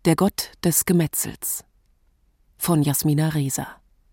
Der Gott des Gemetzels von Jasmina Reza.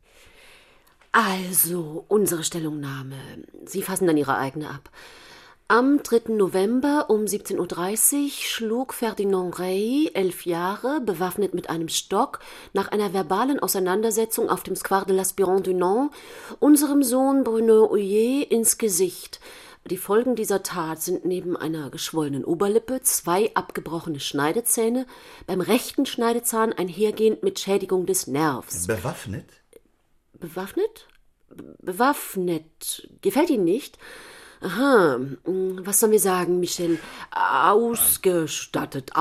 Also, unsere Stellungnahme. Sie fassen dann Ihre eigene ab. Am 3. November um 17:30 Uhr schlug Ferdinand Rey, 11 Jahre, bewaffnet mit einem Stock, nach einer verbalen Auseinandersetzung auf dem Square de l'Aspirant du Nord, unserem Sohn Bruno Houillet ins Gesicht. Die Folgen dieser Tat sind neben einer geschwollenen Oberlippe 2 abgebrochene Schneidezähne, beim rechten Schneidezahn einhergehend mit Schädigung des Nervs. Bewaffnet? Bewaffnet? Bewaffnet. Gefällt Ihnen nicht? Aha, was sollen wir sagen, Michel? Ausgestattet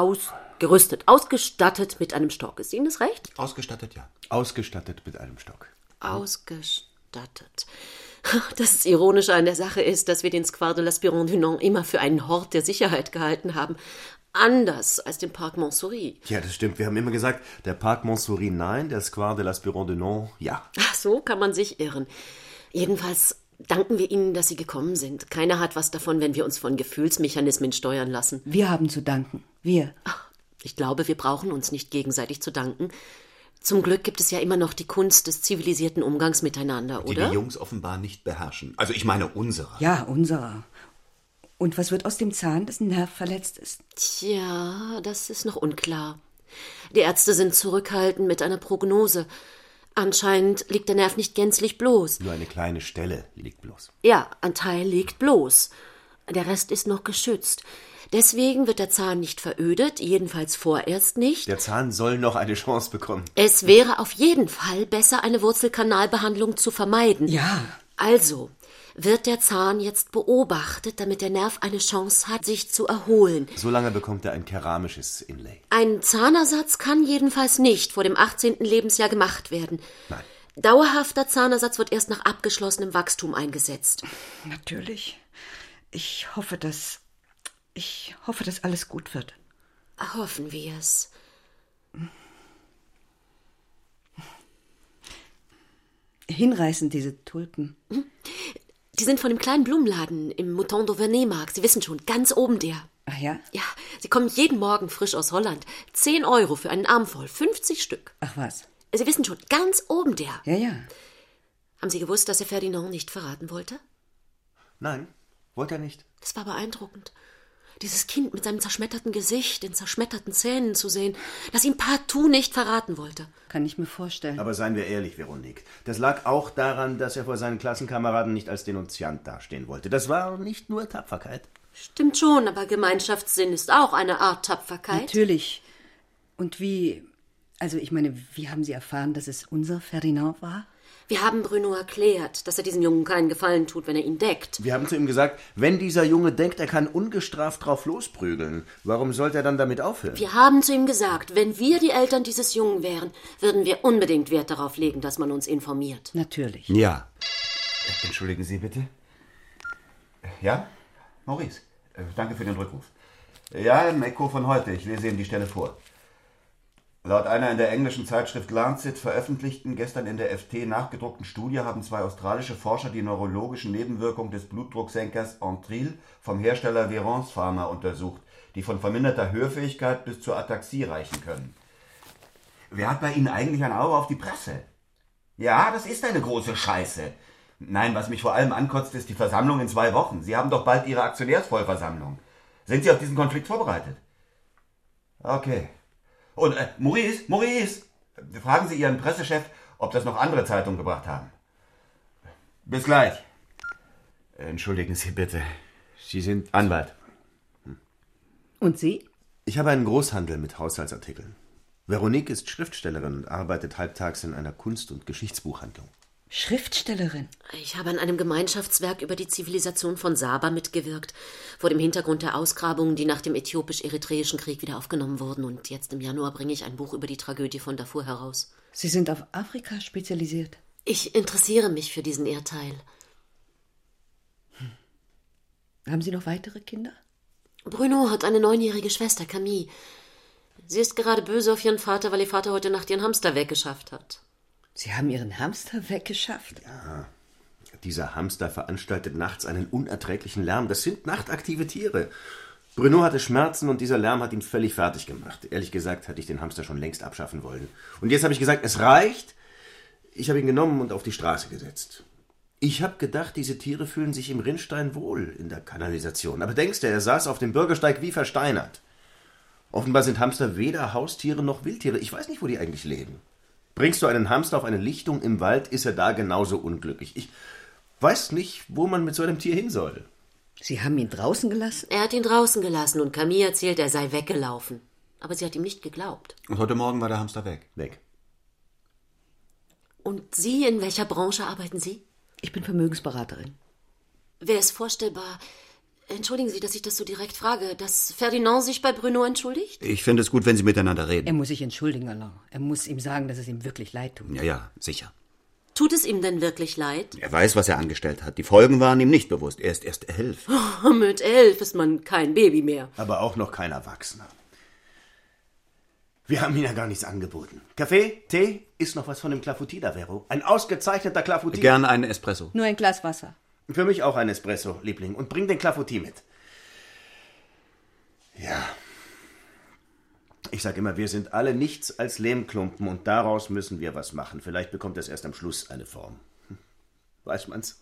mit einem Stock. Ist Ihnen das recht? Ausgestattet, ja. Ausgestattet mit einem Stock. Ausgestattet. Das Ironische an der Sache ist, dass wir den Square de l'Aspirant du Nord immer für einen Hort der Sicherheit gehalten haben. Anders als den Parc Montsouris. Ja, das stimmt. Wir haben immer gesagt, der Parc Montsouris nein, der Square de l'Aspirant du Nord ja. Ach, so kann man sich irren. Jedenfalls danken wir Ihnen, dass Sie gekommen sind. Keiner hat was davon, wenn wir uns von Gefühlsmechanismen steuern lassen. Wir haben zu danken. Wir. Ach, ich glaube, wir brauchen uns nicht gegenseitig zu danken. Zum Glück gibt es ja immer noch die Kunst des zivilisierten Umgangs miteinander, oder? Die die Jungs offenbar nicht beherrschen. Also ich meine unsere. Ja, unserer. Und was wird aus dem Zahn, dessen Nerv verletzt ist? Tja, das ist noch unklar. Die Ärzte sind zurückhaltend mit einer Prognose. Anscheinend liegt der Nerv nicht gänzlich bloß. Nur eine kleine Stelle liegt bloß. Ja, ein Teil liegt bloß. Der Rest ist noch geschützt. Deswegen wird der Zahn nicht verödet, jedenfalls vorerst nicht. Der Zahn soll noch eine Chance bekommen. Es wäre auf jeden Fall besser, eine Wurzelkanalbehandlung zu vermeiden. Ja. Also wird der Zahn jetzt beobachtet, damit der Nerv eine Chance hat, sich zu erholen. Solange bekommt er ein keramisches Inlay. Ein Zahnersatz kann jedenfalls nicht vor dem 18. Lebensjahr gemacht werden. Nein. Dauerhafter Zahnersatz wird erst nach abgeschlossenem Wachstum eingesetzt. Natürlich. Ich hoffe, dass alles gut wird. Hoffen wir es. Hinreißend, diese Tulpen. Die sind von dem kleinen Blumenladen im Mouton d'Auvergne-Markt. Sie wissen schon, ganz oben der. Ach ja? Ja, sie kommen jeden Morgen frisch aus Holland. 10 € für einen Arm voll, 50 Stück. Ach was? Sie wissen schon, ganz oben der. Ja, ja. Haben Sie gewusst, dass er Ferdinand nicht verraten wollte? Nein, wollte er nicht. Das war beeindruckend. Dieses Kind mit seinem zerschmetterten Gesicht, den zerschmetterten Zähnen zu sehen, das ihm partout nicht verraten wollte. Kann ich mir vorstellen. Aber seien wir ehrlich, Veronique. Das lag auch daran, dass er vor seinen Klassenkameraden nicht als Denunziant dastehen wollte. Das war nicht nur Tapferkeit. Stimmt schon, aber Gemeinschaftssinn ist auch eine Art Tapferkeit. Natürlich. Und wie haben Sie erfahren, dass es unser Ferdinand war? Wir haben Bruno erklärt, dass er diesem Jungen keinen Gefallen tut, wenn er ihn deckt. Wir haben zu ihm gesagt, wenn dieser Junge denkt, er kann ungestraft drauf losprügeln, warum sollte er dann damit aufhören? Wir haben zu ihm gesagt, wenn wir die Eltern dieses Jungen wären, würden wir unbedingt Wert darauf legen, dass man uns informiert. Natürlich. Ja. Entschuldigen Sie bitte. Ja? Maurice, danke für den Rückruf. Ja, ein Echo von heute. Ich lese Ihnen die Stelle vor. Laut einer in der englischen Zeitschrift Lancet veröffentlichten, gestern in der FT nachgedruckten Studie haben 2 australische Forscher die neurologischen Nebenwirkungen des Blutdrucksenkers Entril vom Hersteller Verance Pharma untersucht, die von verminderter Hörfähigkeit bis zur Ataxie reichen können. Wer hat bei Ihnen eigentlich ein Auge auf die Presse? Ja, das ist eine große Scheiße. Nein, was mich vor allem ankotzt, ist die Versammlung in 2 Wochen. Sie haben doch bald Ihre Aktionärsvollversammlung. Sind Sie auf diesen Konflikt vorbereitet? Okay. Und Maurice, fragen Sie Ihren Pressechef, ob das noch andere Zeitungen gebracht haben. Bis gleich. Entschuldigen Sie bitte. Sie sind Anwalt. Und Sie? Ich habe einen Großhandel mit Haushaltsartikeln. Veronique ist Schriftstellerin und arbeitet halbtags in einer Kunst- und Geschichtsbuchhandlung. Schriftstellerin? Ich habe an einem Gemeinschaftswerk über die Zivilisation von Saba mitgewirkt, vor dem Hintergrund der Ausgrabungen, die nach dem äthiopisch-eritreischen Krieg wieder aufgenommen wurden. Und jetzt im Januar bringe ich ein Buch über die Tragödie von Darfur heraus. Sie sind auf Afrika spezialisiert? Ich interessiere mich für diesen Erdteil. Haben Sie noch weitere Kinder? Bruno hat eine 9-jährige Schwester, Camille. Sie ist gerade böse auf ihren Vater, weil ihr Vater heute Nacht ihren Hamster weggeschafft hat. Sie haben Ihren Hamster weggeschafft? Ja, dieser Hamster veranstaltet nachts einen unerträglichen Lärm. Das sind nachtaktive Tiere. Bruno hatte Schmerzen und dieser Lärm hat ihn völlig fertig gemacht. Ehrlich gesagt hatte ich den Hamster schon längst abschaffen wollen. Und jetzt habe ich gesagt, es reicht. Ich habe ihn genommen und auf die Straße gesetzt. Ich habe gedacht, diese Tiere fühlen sich im Rinnstein wohl in der Kanalisation. Aber denkst du, er saß auf dem Bürgersteig wie versteinert. Offenbar sind Hamster weder Haustiere noch Wildtiere. Ich weiß nicht, wo die eigentlich leben. Bringst du einen Hamster auf eine Lichtung im Wald, ist er da genauso unglücklich. Ich weiß nicht, wo man mit so einem Tier hin soll. Sie haben ihn draußen gelassen? Er hat ihn draußen gelassen und Camille erzählt, er sei weggelaufen. Aber sie hat ihm nicht geglaubt. Und heute Morgen war der Hamster weg. Weg. Und Sie, in welcher Branche arbeiten Sie? Ich bin Vermögensberaterin. Wäre es vorstellbar, entschuldigen Sie, dass ich das so direkt frage, dass Ferdinand sich bei Bruno entschuldigt? Ich finde es gut, wenn Sie miteinander reden. Er muss sich entschuldigen, Alain. Er muss ihm sagen, dass es ihm wirklich leid tut. Ja, sicher. Tut es ihm denn wirklich leid? Er weiß, was er angestellt hat. Die Folgen waren ihm nicht bewusst. Er ist erst 11. Oh, mit 11 ist man kein Baby mehr. Aber auch noch kein Erwachsener. Wir haben Ihnen ja gar nichts angeboten. Kaffee, Tee, ist noch was von dem Clafoutis da, Vero? Ein ausgezeichneter Clafoutis. Gern einen Espresso. Nur ein Glas Wasser. Für mich auch ein Espresso, Liebling. Und bring den Clafoutis mit. Ja. Ich sag immer, wir sind alle nichts als Lehmklumpen und daraus müssen wir was machen. Vielleicht bekommt es erst am Schluss eine Form. Weiß man's?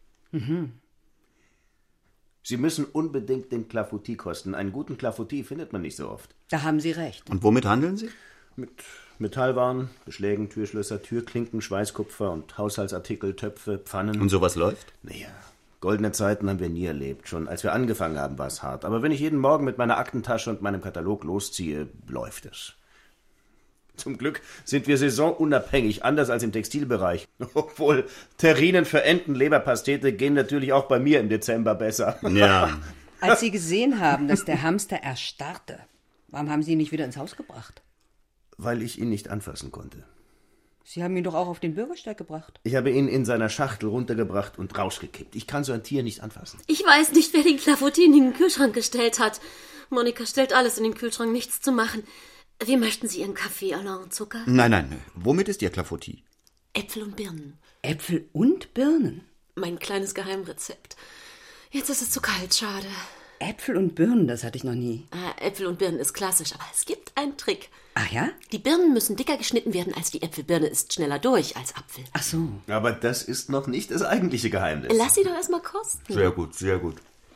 Sie müssen unbedingt den Clafoutis kosten. Einen guten Clafoutis findet man nicht so oft. Da haben Sie recht. Und womit handeln Sie? Mit Metallwaren, Beschlägen, Türschlösser, Türklinken, Schweißkupfer und Haushaltsartikel, Töpfe, Pfannen. Und sowas läuft? Naja, goldene Zeiten haben wir nie erlebt. Schon als wir angefangen haben, war es hart. Aber wenn ich jeden Morgen mit meiner Aktentasche und meinem Katalog losziehe, läuft es. Zum Glück sind wir saisonunabhängig, anders als im Textilbereich. Obwohl, Terrinen für Entenleberpastete gehen natürlich auch bei mir im Dezember besser. Ja. Als Sie gesehen haben, dass der Hamster erstarrte, warum haben Sie ihn nicht wieder ins Haus gebracht? Weil ich ihn nicht anfassen konnte. Sie haben ihn doch auch auf den Bürgersteig gebracht. Ich habe ihn in seiner Schachtel runtergebracht und rausgekippt. Ich kann so ein Tier nicht anfassen. Ich weiß nicht, wer den Clafoutis in den Kühlschrank gestellt hat. Monika stellt alles in den Kühlschrank, nichts zu machen. Wie möchten Sie Ihren Kaffee, Alain, Zucker? Nein. Womit ist Ihr Clafoutis? Äpfel und Birnen. Äpfel und Birnen? Mein kleines Geheimrezept. Jetzt ist es zu kalt, schade. Äpfel und Birnen, das hatte ich noch nie. Äpfel und Birnen ist klassisch, aber es gibt einen Trick. Ach ja? Die Birnen müssen dicker geschnitten werden als die Äpfel. Birne ist schneller durch als Apfel. Ach so. Aber das ist noch nicht das eigentliche Geheimnis. Lass sie doch erstmal kosten. Sehr gut, sehr gut.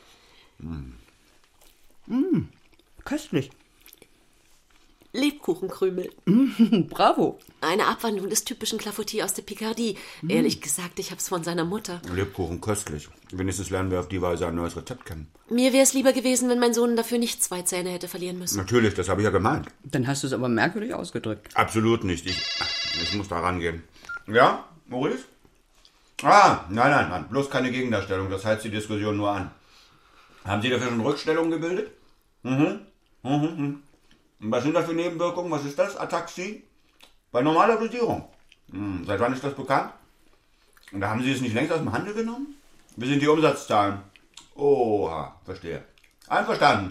Köstlich. Lebkuchenkrümel. Bravo. Eine Abwandlung des typischen Clafoutis aus der Picardie. Ehrlich gesagt, ich hab's von seiner Mutter. Lebkuchen köstlich. Wenigstens lernen wir auf die Weise ein neues Rezept kennen. Mir wär's lieber gewesen, wenn mein Sohn dafür nicht 2 Zähne hätte verlieren müssen. Natürlich, das habe ich ja gemeint. Dann hast du es aber merkwürdig ausgedrückt. Absolut nicht. Ich muss da rangehen. Ja, Maurice? Nein. Bloß keine Gegendarstellung. Das heizt die Diskussion nur an. Haben Sie dafür schon Rückstellungen gebildet? Und was sind das für Nebenwirkungen? Was ist das? Ataxie? Bei normaler Dosierung. Seit wann ist das bekannt? Und da haben Sie es nicht längst aus dem Handel genommen? Wie sind die Umsatzzahlen? Oha, verstehe. Einverstanden.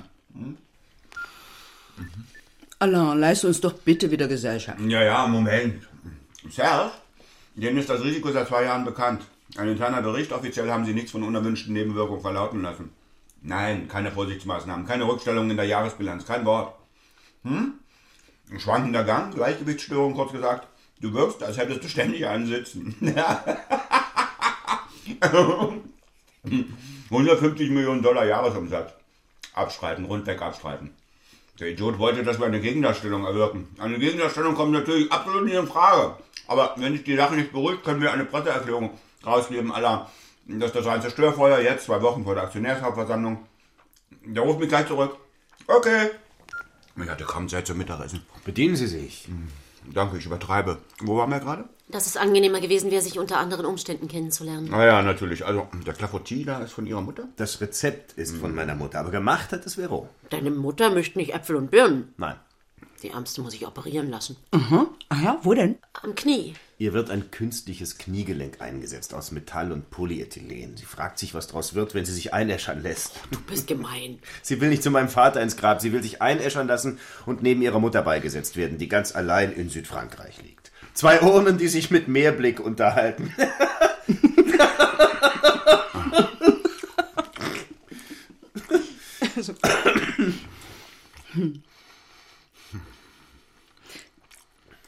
Alain, leist uns doch bitte wieder Gesellschaft. Ja, Moment. Serge, denen ist das Risiko seit 2 Jahren bekannt. Ein interner Bericht, offiziell haben Sie nichts von unerwünschten Nebenwirkungen verlauten lassen. Nein, keine Vorsichtsmaßnahmen, keine Rückstellungen in der Jahresbilanz, kein Wort. Ein schwankender Gang, Gleichgewichtsstörung, kurz gesagt. Du wirkst, als hättest du ständig einen Sitzen. 150 Millionen Dollar Jahresumsatz. Abstreiten, rundweg abstreiten. Der Idiot wollte, dass wir eine Gegendarstellung erwirken. Eine Gegendarstellung kommt natürlich absolut nicht in Frage. Aber wenn sich die Sache nicht beruhigt, können wir eine Presseerklärung rausgeben, dass das ein Zerstörfeuer jetzt, 2 Wochen vor der Aktionärshauptversammlung. Der ruft mich gleich zurück. Okay. Ich hatte kaum Zeit zum Mittagessen. Bedienen Sie sich. Danke, ich übertreibe. Wo waren wir gerade? Dass es angenehmer gewesen wäre, sich unter anderen Umständen kennenzulernen. Ja, natürlich. Also, der Clafoutis da ist von Ihrer Mutter? Das Rezept ist von meiner Mutter, aber gemacht hat es Vero. Deine Mutter möchte nicht Äpfel und Birnen. Nein. Die Ärmste muss ich operieren lassen. Ah ja, wo denn? Am Knie. Ihr wird ein künstliches Kniegelenk eingesetzt aus Metall und Polyethylen. Sie fragt sich, was draus wird, wenn sie sich einäschern lässt. Du bist gemein. Sie will nicht zu meinem Vater ins Grab, sie will sich einäschern lassen und neben ihrer Mutter beigesetzt werden, die ganz allein in Südfrankreich liegt. 2 Urnen, die sich mit Meerblick unterhalten.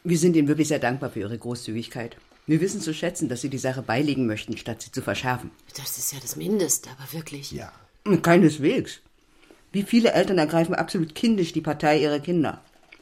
Wir sind Ihnen wirklich sehr dankbar für Ihre Großzügigkeit. Wir wissen zu schätzen, dass Sie die Sache beilegen möchten, statt sie zu verschärfen. Das ist ja das Mindeste, aber wirklich. Ja. Keineswegs. Wie viele Eltern ergreifen absolut kindisch die Partei ihrer Kinder?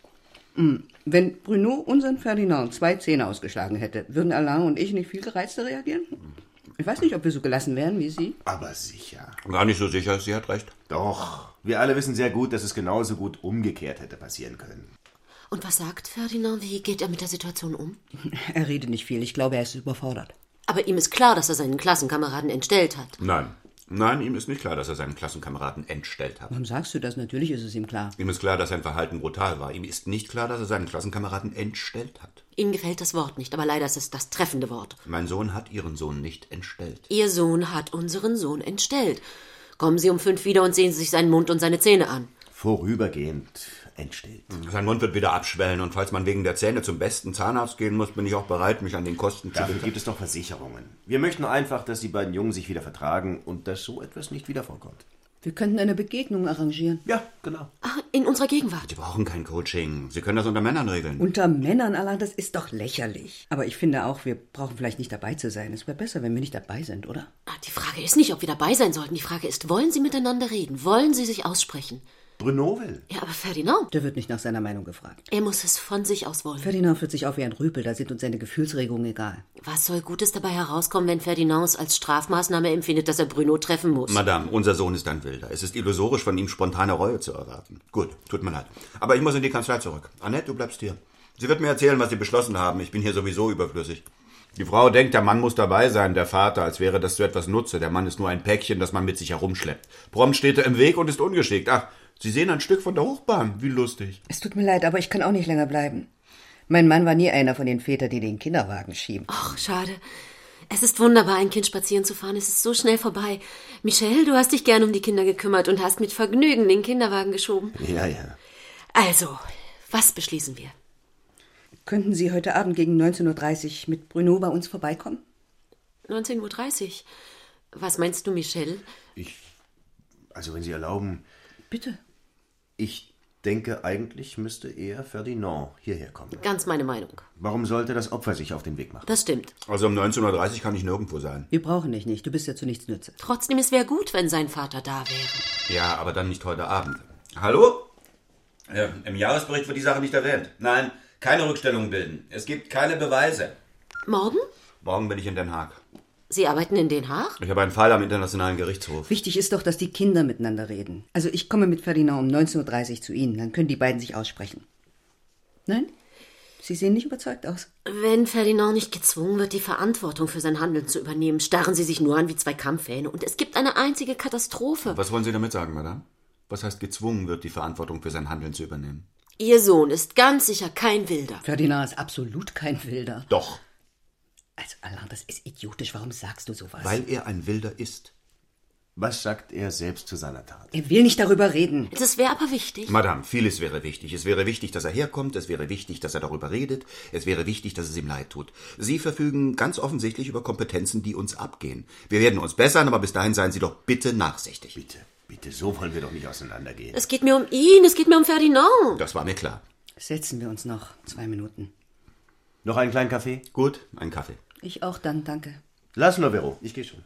Wenn Bruno unseren Ferdinand 2 Zähne ausgeschlagen hätte, würden Alain und ich nicht viel gereizter reagieren? Ich weiß nicht, ob wir so gelassen wären wie Sie. Aber sicher. Gar nicht so sicher, sie hat recht. Doch. Wir alle wissen sehr gut, dass es genauso gut umgekehrt hätte passieren können. Und was sagt Ferdinand? Wie geht er mit der Situation um? Er redet nicht viel. Ich glaube, er ist überfordert. Aber ihm ist klar, dass er seinen Klassenkameraden entstellt hat. Nein, ihm ist nicht klar, dass er seinen Klassenkameraden entstellt hat. Warum sagst du das? Natürlich ist es ihm klar. Ihm ist klar, dass sein Verhalten brutal war. Ihm ist nicht klar, dass er seinen Klassenkameraden entstellt hat. Ihnen gefällt das Wort nicht, aber leider ist es das treffende Wort. Mein Sohn hat Ihren Sohn nicht entstellt. Ihr Sohn hat unseren Sohn entstellt. Kommen Sie um 5 wieder und sehen Sie sich seinen Mund und seine Zähne an. Vorübergehend entstellt. Sein Mund wird wieder abschwellen und falls man wegen der Zähne zum besten Zahnarzt gehen muss, bin ich auch bereit, mich an den Kosten zu Dafür beteiligen. gibt es doch Versicherungen. Wir möchten einfach, dass die beiden Jungen sich wieder vertragen und dass so etwas nicht wieder vorkommt. Wir könnten eine Begegnung arrangieren. Ja, genau. Ach, in unserer Gegenwart. Sie brauchen kein Coaching. Sie können das unter Männern regeln. Unter Männern, Alain, das ist doch lächerlich. Aber ich finde auch, wir brauchen vielleicht nicht dabei zu sein. Es wäre besser, wenn wir nicht dabei sind, oder? Die Frage ist nicht, ob wir dabei sein sollten. Die Frage ist, wollen Sie miteinander reden? Wollen Sie sich aussprechen? Bruno will. Ja, aber Ferdinand, Der wird nicht nach seiner Meinung gefragt. er muss es von sich aus wollen. Ferdinand führt sich auf wie ein Rüpel, da sind uns seine Gefühlsregungen egal. Was soll Gutes dabei herauskommen, wenn Ferdinand es als Strafmaßnahme empfindet, dass er Bruno treffen muss? Madame, unser Sohn ist ein Wilder. Es ist illusorisch, von ihm spontane Reue zu erwarten. Gut, tut mir leid. Aber ich muss in die Kanzlei zurück. Annette, du bleibst hier. Sie wird mir erzählen, was Sie beschlossen haben. Ich bin hier sowieso überflüssig. Die Frau denkt, der Mann muss dabei sein, der Vater, als wäre das zu etwas Nutze. Der Mann ist nur ein Päckchen, das man mit sich herumschleppt. Prompt steht er im Weg und ist ungeschickt. Ach, Sie sehen ein Stück von der Hochbahn. Wie lustig. Es tut mir leid, aber ich kann auch nicht länger bleiben. Mein Mann war nie einer von den Vätern, die den Kinderwagen schieben. Ach, schade. Es ist wunderbar, ein Kind spazieren zu fahren. Es ist so schnell vorbei. Michel, du hast dich gern um die Kinder gekümmert und hast mit Vergnügen den Kinderwagen geschoben. Ja, ja. Also, was beschließen wir? Könnten Sie heute Abend gegen 19:30 Uhr mit Bruno bei uns vorbeikommen? 19:30 Uhr. Was meinst du, Michel? Also, wenn Sie erlauben, Bitte. ich denke, eigentlich müsste eher Ferdinand hierher kommen. Ganz meine Meinung. Warum sollte das Opfer sich auf den Weg machen? Das stimmt. Also um 19:30 Uhr kann ich nirgendwo sein. Wir brauchen dich nicht. Du bist ja zu nichts nütze. Trotzdem, es wäre gut, wenn sein Vater da wäre. Ja, aber dann nicht heute Abend. Hallo? Im Jahresbericht wird die Sache nicht erwähnt. Nein, keine Rückstellungen bilden. Es gibt keine Beweise. Morgen? Morgen bin ich in Den Haag. Sie arbeiten in Den Haag? Ich habe einen Fall am Internationalen Gerichtshof. Wichtig ist doch, dass die Kinder miteinander reden. Also ich komme mit Ferdinand um 19:30 Uhr zu Ihnen. Dann können die beiden sich aussprechen. Nein? Sie sehen nicht überzeugt aus. Wenn Ferdinand nicht gezwungen wird, die Verantwortung für sein Handeln zu übernehmen, starren sie sich nur an wie zwei Kampfhähne. Und es gibt eine einzige Katastrophe. Was wollen Sie damit sagen, Madame? Was heißt gezwungen wird, die Verantwortung für sein Handeln zu übernehmen? Ihr Sohn ist ganz sicher kein Wilder. Ferdinand ist absolut kein Wilder. Doch, Also Alain, das ist idiotisch. Warum sagst du sowas? weil er ein Wilder ist. Was sagt er selbst zu seiner Tat? Er will nicht darüber reden. Das wäre aber wichtig. Madame, vieles wäre wichtig. Es wäre wichtig, dass er herkommt. Es wäre wichtig, dass er darüber redet. Es wäre wichtig, dass es ihm leid tut. Sie verfügen ganz offensichtlich über Kompetenzen, die uns abgehen. Wir werden uns bessern, aber bis dahin seien Sie doch bitte nachsichtig. Bitte, so wollen wir doch nicht auseinandergehen. Es geht mir um ihn, es geht mir um Ferdinand. Das war mir klar. Setzen wir uns noch 2 Minuten. Noch einen kleinen Kaffee? Gut, ein Kaffee. Ich auch dann, danke. Lass nur, Vero. Ich gehe schon.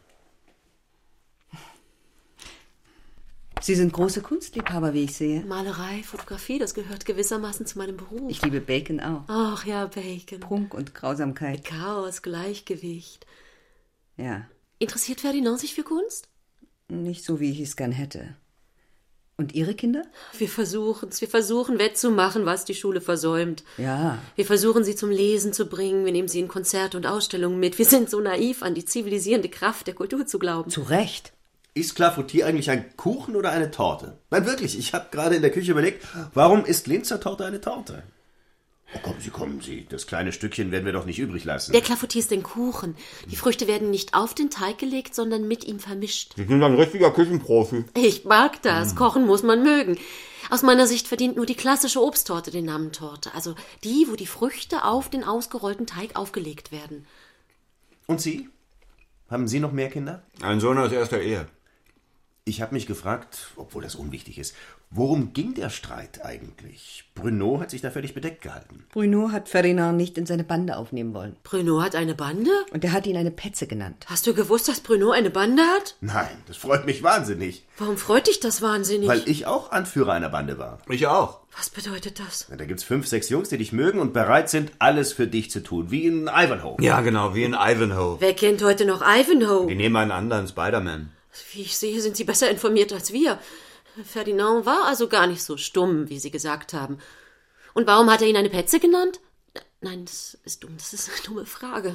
Sie sind große Kunstliebhaber, wie ich sehe. Malerei, Fotografie, das gehört gewissermaßen zu meinem Beruf. Ich liebe Bacon auch. Ach ja, Bacon. Prunk und Grausamkeit. Chaos, Gleichgewicht. Ja, Interessiert Ferdinand sich für Kunst? nicht so, wie ich es gern hätte. Und Ihre Kinder? Wir versuchen's. Wir versuchen wettzumachen, was die Schule versäumt. Ja. Wir versuchen, sie zum Lesen zu bringen. Wir nehmen sie in Konzerte und Ausstellungen mit. Wir sind so naiv, an die zivilisierende Kraft der Kultur zu glauben. Zu Recht. Ist Clafoutis eigentlich ein Kuchen oder eine Torte? Nein, wirklich, ich habe gerade in der Küche überlegt, warum ist Linzer Torte eine Torte? Oh, kommen Sie, das kleine Stückchen werden wir doch nicht übrig lassen. Der Clafoutis ist ein Kuchen. Die Früchte werden nicht auf den Teig gelegt, sondern mit ihm vermischt. Sie sind ein richtiger Küchenprofi. Ich mag das. Kochen muss man mögen. Aus meiner Sicht verdient nur die klassische Obsttorte den Namen Torte. Also die, wo die Früchte auf den ausgerollten Teig aufgelegt werden. Und Sie? Haben Sie noch mehr Kinder? Ein Sohn aus erster Ehe. Ich habe mich gefragt, obwohl das unwichtig ist, Worum ging der Streit eigentlich? Bruno hat sich da völlig bedeckt gehalten. Bruno hat Ferdinand nicht in seine Bande aufnehmen wollen. Bruno hat eine Bande? Und er hat ihn eine Petze genannt. Hast du gewusst, dass Bruno eine Bande hat? Nein, das freut mich wahnsinnig. Warum freut dich das wahnsinnig? Weil ich auch Anführer einer Bande war. Ich auch. Was bedeutet das? Da gibt's 5, 6 Jungs, die dich mögen und bereit sind, alles für dich zu tun. Wie in Ivanhoe. Ja, genau, wie in Ivanhoe. Wer kennt heute noch Ivanhoe? Die nehmen einen anderen Spider-Man. Wie ich sehe, sind Sie besser informiert als wir. Ferdinand war also gar nicht so stumm, wie Sie gesagt haben. Und warum hat er ihn eine Petze genannt? Nein, das ist dumm. Das ist eine dumme Frage.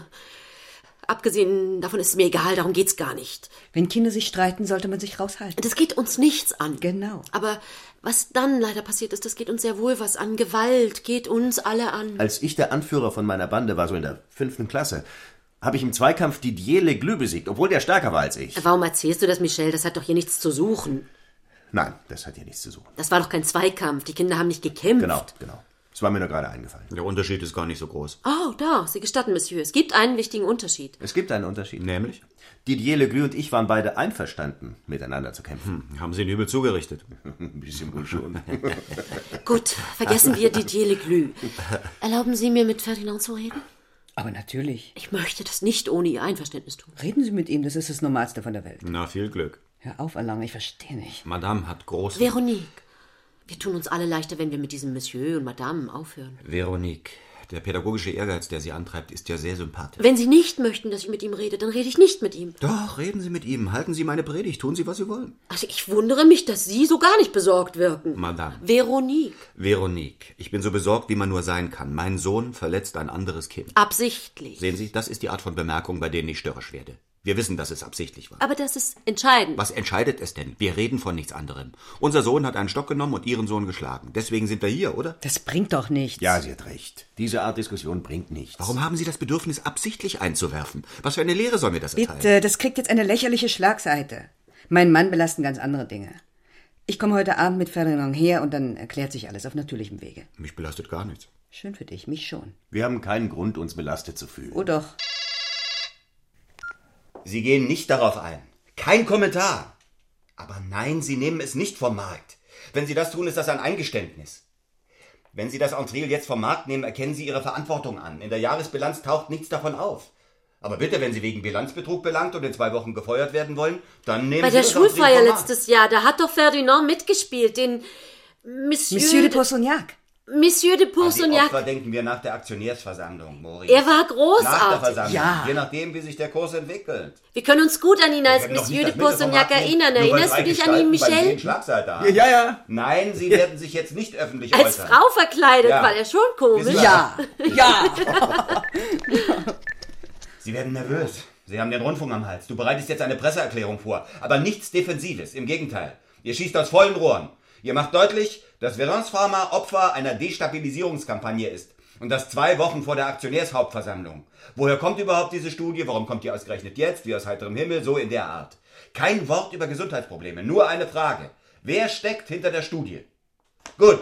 Abgesehen davon ist es mir egal, darum geht's gar nicht. Wenn Kinder sich streiten, sollte man sich raushalten. Das geht uns nichts an. Genau. Aber was dann leider passiert ist, das geht uns sehr wohl was an. Gewalt geht uns alle an. Als ich der Anführer von meiner Bande war, so in der 5. Klasse, habe ich im Zweikampf Didier Leglue besiegt, obwohl der stärker war als ich. Warum erzählst du das, Michel? Das hat doch hier nichts zu suchen. Nein, das hat hier nichts zu suchen. Das war doch kein Zweikampf. Die Kinder haben nicht gekämpft. Genau. Es war mir nur gerade eingefallen. Der Unterschied ist gar nicht so groß. Oh, da, Sie gestatten, Monsieur. Es gibt einen wichtigen Unterschied. Es gibt einen Unterschied. Nämlich? Didier Leglue und ich waren beide einverstanden, miteinander zu kämpfen. Haben Sie ihn übel zugerichtet? Ein bisschen wohl schon. Gut, vergessen wir Didier Leglue. Erlauben Sie mir, mit Ferdinand zu reden? Aber natürlich. Ich möchte das nicht ohne Ihr Einverständnis tun. Reden Sie mit ihm, das ist das Normalste von der Welt. Na, viel Glück. Hör auf, Alain, ich verstehe nicht. Madame hat große... Veronique, wir tun uns alle leichter, wenn wir mit diesem Monsieur und Madame aufhören. Veronique, der pädagogische Ehrgeiz, der Sie antreibt, ist ja sehr sympathisch. Wenn Sie nicht möchten, dass ich mit ihm rede, dann rede ich nicht mit ihm. Doch, reden Sie mit ihm. Halten Sie meine Predigt. Tun Sie, was Sie wollen. Also ich wundere mich, dass Sie so gar nicht besorgt wirken. Madame. Veronique. Veronique, ich bin so besorgt, wie man nur sein kann. Mein Sohn verletzt ein anderes Kind. Absichtlich. Sehen Sie, das ist die Art von Bemerkung, bei denen ich störrisch werde. Wir wissen, dass es absichtlich war. Aber das ist entscheidend. Was entscheidet es denn? Wir reden von nichts anderem. Unser Sohn hat einen Stock genommen und Ihren Sohn geschlagen. Deswegen sind wir hier, oder? Das bringt doch nichts. Ja, sie hat recht. Diese Art Diskussion bringt nichts. Warum haben Sie das Bedürfnis, absichtlich einzuwerfen? Was für eine Lehre soll mir das erteilen? Bitte, das kriegt jetzt eine lächerliche Schlagseite. Meinen Mann belasten ganz andere Dinge. Ich komme heute Abend mit Ferdinand her und dann erklärt sich alles auf natürlichem Wege. Mich belastet gar nichts. Schön für dich, mich schon. Wir haben keinen Grund, uns belastet zu fühlen. Oh doch. Sie gehen nicht darauf ein. Kein Kommentar. Aber nein, Sie nehmen es nicht vom Markt. Wenn Sie das tun, ist das ein Eingeständnis. Wenn Sie das Entree jetzt vom Markt nehmen, erkennen Sie Ihre Verantwortung an. In der Jahresbilanz taucht nichts davon auf. Aber bitte, wenn Sie wegen Bilanzbetrug belangt und in 2 Wochen gefeuert werden wollen, dann nehmen Bei Sie der das Schulfeier Entree vom Markt. letztes Jahr, da hat doch Ferdinand mitgespielt, den Monsieur de Pourceaugnac. Monsieur de An die Pourceaugnac. Opfer denken wir nach der Aktionärsversammlung, Maurice. Er war Nach der großartig. Versammlung, Ja. je nachdem, wie sich der Kurs entwickelt. Wir können uns gut an ihn als Wir werden doch Monsieur nicht de das Mittel vom Pourceaugnac Markt nehmen, erinnern. nur weil Erinnerst 3 du dich an ihn, Gestalten beim Michel? Schlagseite haben. Ja. Nein, Sie werden sich jetzt nicht öffentlich Als äußern. Frau verkleidet Ja. war er schon komisch. Wissen wir- Ja. Sie werden nervös. Sie haben den Rundfunk am Hals. Du bereitest jetzt eine Presseerklärung vor. Aber nichts Defensives. Im Gegenteil. Ihr schießt aus vollen Rohren. Ihr macht deutlich, dass Verance Pharma Opfer einer Destabilisierungskampagne ist. Und das 2 Wochen vor der Aktionärshauptversammlung. Woher kommt überhaupt diese Studie? Warum kommt die ausgerechnet jetzt? Wie aus heiterem Himmel? So in der Art. Kein Wort über Gesundheitsprobleme. Nur eine Frage. Wer steckt hinter der Studie? Gut.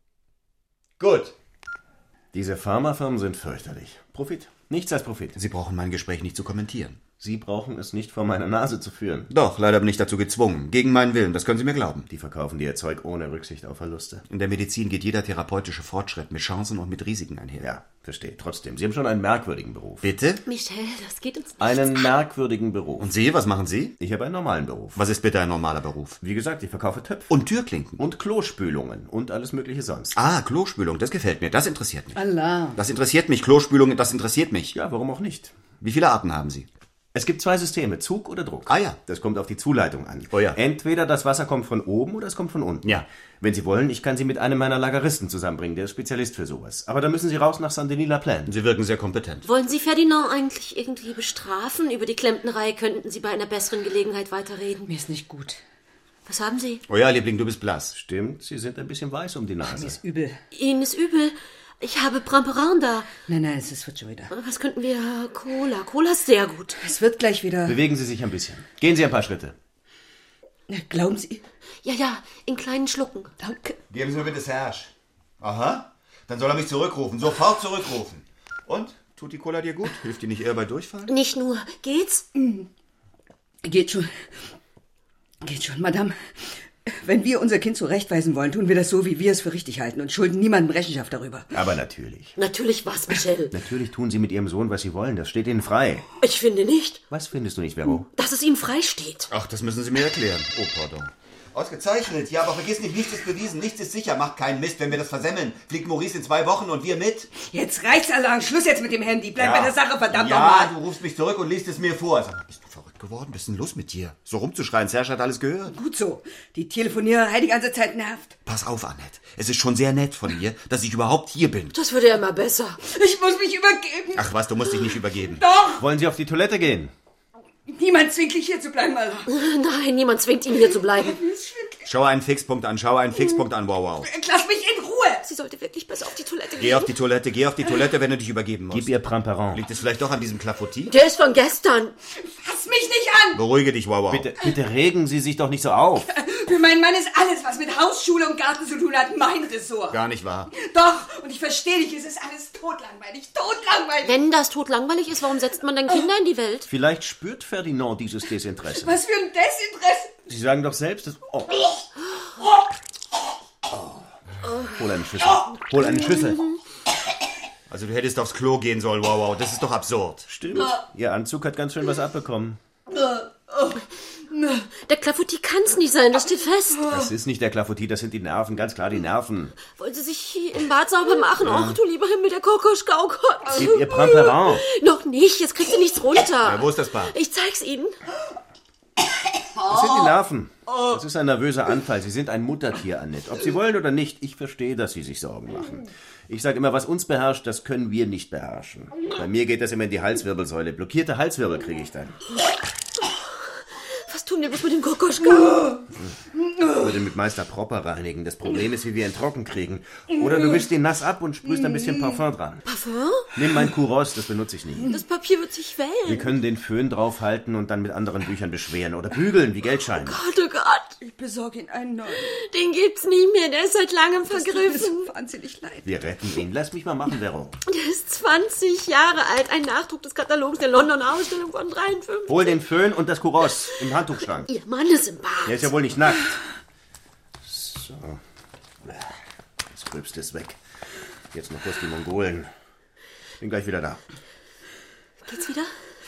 Diese Pharmafirmen sind fürchterlich. Profit. Nichts als Profit. Sie brauchen mein Gespräch nicht zu kommentieren. Sie brauchen es nicht vor meiner Nase zu führen. Doch, leider bin ich dazu gezwungen. Gegen meinen Willen, das können Sie mir glauben. Die verkaufen dir ihr Zeug ohne Rücksicht auf Verluste. In der Medizin geht jeder therapeutische Fortschritt mit Chancen und mit Risiken einher. Ja, verstehe. Trotzdem, Sie haben schon einen merkwürdigen Beruf. Bitte? Michel, das geht uns nicht. Einen merkwürdigen Beruf. Und Sie, was machen Sie? Ich habe einen normalen Beruf. Was ist bitte ein normaler Beruf? Wie gesagt, ich verkaufe Töpfe. Und Türklinken. Und Klospülungen. Und alles mögliche sonst. Ah, Klospülung, das gefällt mir, das interessiert mich. Allah. Das interessiert mich, Klospülung, das interessiert mich. Ja, warum auch nicht? Wie viele Arten haben Sie? Es gibt 2 Systeme, Zug oder Druck. Ah ja. Das kommt auf die Zuleitung an. Oh ja. Entweder das Wasser kommt von oben oder es kommt von unten. Ja. Wenn Sie wollen, ich kann Sie mit einem meiner Lageristen zusammenbringen, der ist Spezialist für sowas. Aber da müssen Sie raus nach Saint-Denis-la-Plaine. Sie wirken sehr kompetent. Wollen Sie Ferdinand eigentlich irgendwie bestrafen? Über die Klempnerei könnten Sie bei einer besseren Gelegenheit weiterreden. Mir ist nicht gut. Was haben Sie? Oh ja, Liebling, du bist blass. Stimmt, Sie sind ein bisschen weiß um die Mir Nase. ist übel. Ihnen ist übel. Ich habe Pramperin da. Nein, es wird schon wieder. Was könnten wir? Cola. Cola ist sehr gut. Es wird gleich wieder. Bewegen Sie sich ein bisschen. Gehen Sie ein paar Schritte. Glauben Sie? Ja, in kleinen Schlucken. Danke. Geben Sie mir bitte Serge. Aha. Dann soll er mich zurückrufen. Sofort zurückrufen. Und? Tut die Cola dir gut? Hilft die nicht eher bei Durchfall? Nicht nur. Geht's? Geht schon. Madame. Wenn wir unser Kind zurechtweisen wollen, tun wir das so, wie wir es für richtig halten und schulden niemandem Rechenschaft darüber. Aber natürlich. Natürlich was, Michel? Natürlich tun Sie mit Ihrem Sohn, was Sie wollen. Das steht Ihnen frei. Ich finde nicht. Was findest du nicht, Vero? Dass es ihm frei steht. Ach, das müssen Sie mir erklären. Oh, pardon. Ausgezeichnet. Ja, aber vergiss nicht, nichts ist bewiesen, nichts ist sicher. Macht keinen Mist, wenn wir das versemmeln. Fliegt Maurice in 2 Wochen und wir mit? Jetzt reicht's, Alain. Schluss jetzt mit dem Handy. Bleib bei der Sache, verdammt nochmal. Ja, du rufst mich zurück und liest es mir vor. Sag mal, bist du verrückt geworden? Was ist denn los mit dir? So rumzuschreien, Serge hat alles gehört. Gut so. Die Telefoniererei die ganze Zeit nervt. Pass auf, Annette. Es ist schon sehr nett von mir, dass ich überhaupt hier bin. Das würde ja immer besser. Ich muss mich übergeben. Ach was, du musst dich nicht übergeben. Doch. Wollen Sie auf die Toilette gehen? Niemand zwingt dich hier zu bleiben, Alain. Nein, niemand zwingt ihn hier zu bleiben. Schau einen Fixpunkt an, wow, wow. Lass mich in Ruhe. Sie sollte wirklich besser auf die Toilette gehen. Geh auf die Toilette, wenn du dich übergeben musst. Gib ihr Pramperon. Liegt es vielleicht doch an diesem Clafoutis? Der ist von gestern. Fass mich nicht an. Beruhige dich, wow, wow. Bitte regen Sie sich doch nicht so auf. Für meinen Mann ist alles, was mit Haus, Schule und Garten zu tun hat, mein Ressort. Gar nicht wahr. Doch, und ich verstehe dich, es ist alles totlangweilig. Wenn das totlangweilig ist, warum setzt man dann Kinder in die Welt? Vielleicht spürt Ferdinand dieses Desinteresse. Was für ein Desinteresse. Sie sagen doch selbst, dass... Oh. Hol eine Schüssel. Hol eine Schüssel. Also du hättest aufs Klo gehen sollen, wow, wow. Das ist doch absurd. Stimmt. Ihr Anzug hat ganz schön was abbekommen. Der Clafoutis kann's nicht sein, das steht fest. Das ist nicht der Clafoutis, das sind die Nerven, ganz klar die Nerven. Wollen Sie sich im Bad sauber machen? Ach, du lieber Himmel, der Kokoschka, oh Gott. Gib ihr Pramperon. Noch nicht, jetzt kriegst du nichts runter. Ja, wo ist das Bad? Ich zeig's Ihnen. Das sind die Nerven. Das ist ein nervöser Anfall. Sie sind ein Muttertier, Annette. Ob Sie wollen oder nicht, ich verstehe, dass Sie sich Sorgen machen. Ich sage immer, was uns beherrscht, das können wir nicht beherrschen. Bei mir geht das immer in die Halswirbelsäule. Blockierte Halswirbel kriege ich dann. Was tun wir bloß mit dem Kokoschka? Ich würde mit Meister Propper reinigen. Das Problem ist, wie wir ihn trocken kriegen. Oder du wischst ihn nass ab und sprühst ein bisschen Parfum dran. Parfum? Nimm mein Kuros, das benutze ich nie. Das Papier wird sich Wir wellen. können den Föhn draufhalten und dann mit anderen Büchern beschweren. Oder bügeln, wie Geldscheine. Oh Gott. Ich besorge ihn einen neuen. Den gibt's nie mehr, der ist seit langem Das tut mir vergriffen. so wahnsinnig leid. Wir retten ihn. Lass mich mal machen, Vero. Der ist 20 Jahre alt, ein Nachdruck des Katalogs der Londoner Ausstellung von 53. Hol den Föhn und das Kuros im Handtuchschrank. Ihr Mann ist im Bad. Er ist ja wohl nicht nackt. So. Das Gröbste ist weg. Jetzt noch kurz die Mongolen. Bin gleich wieder da. Geht's wieder?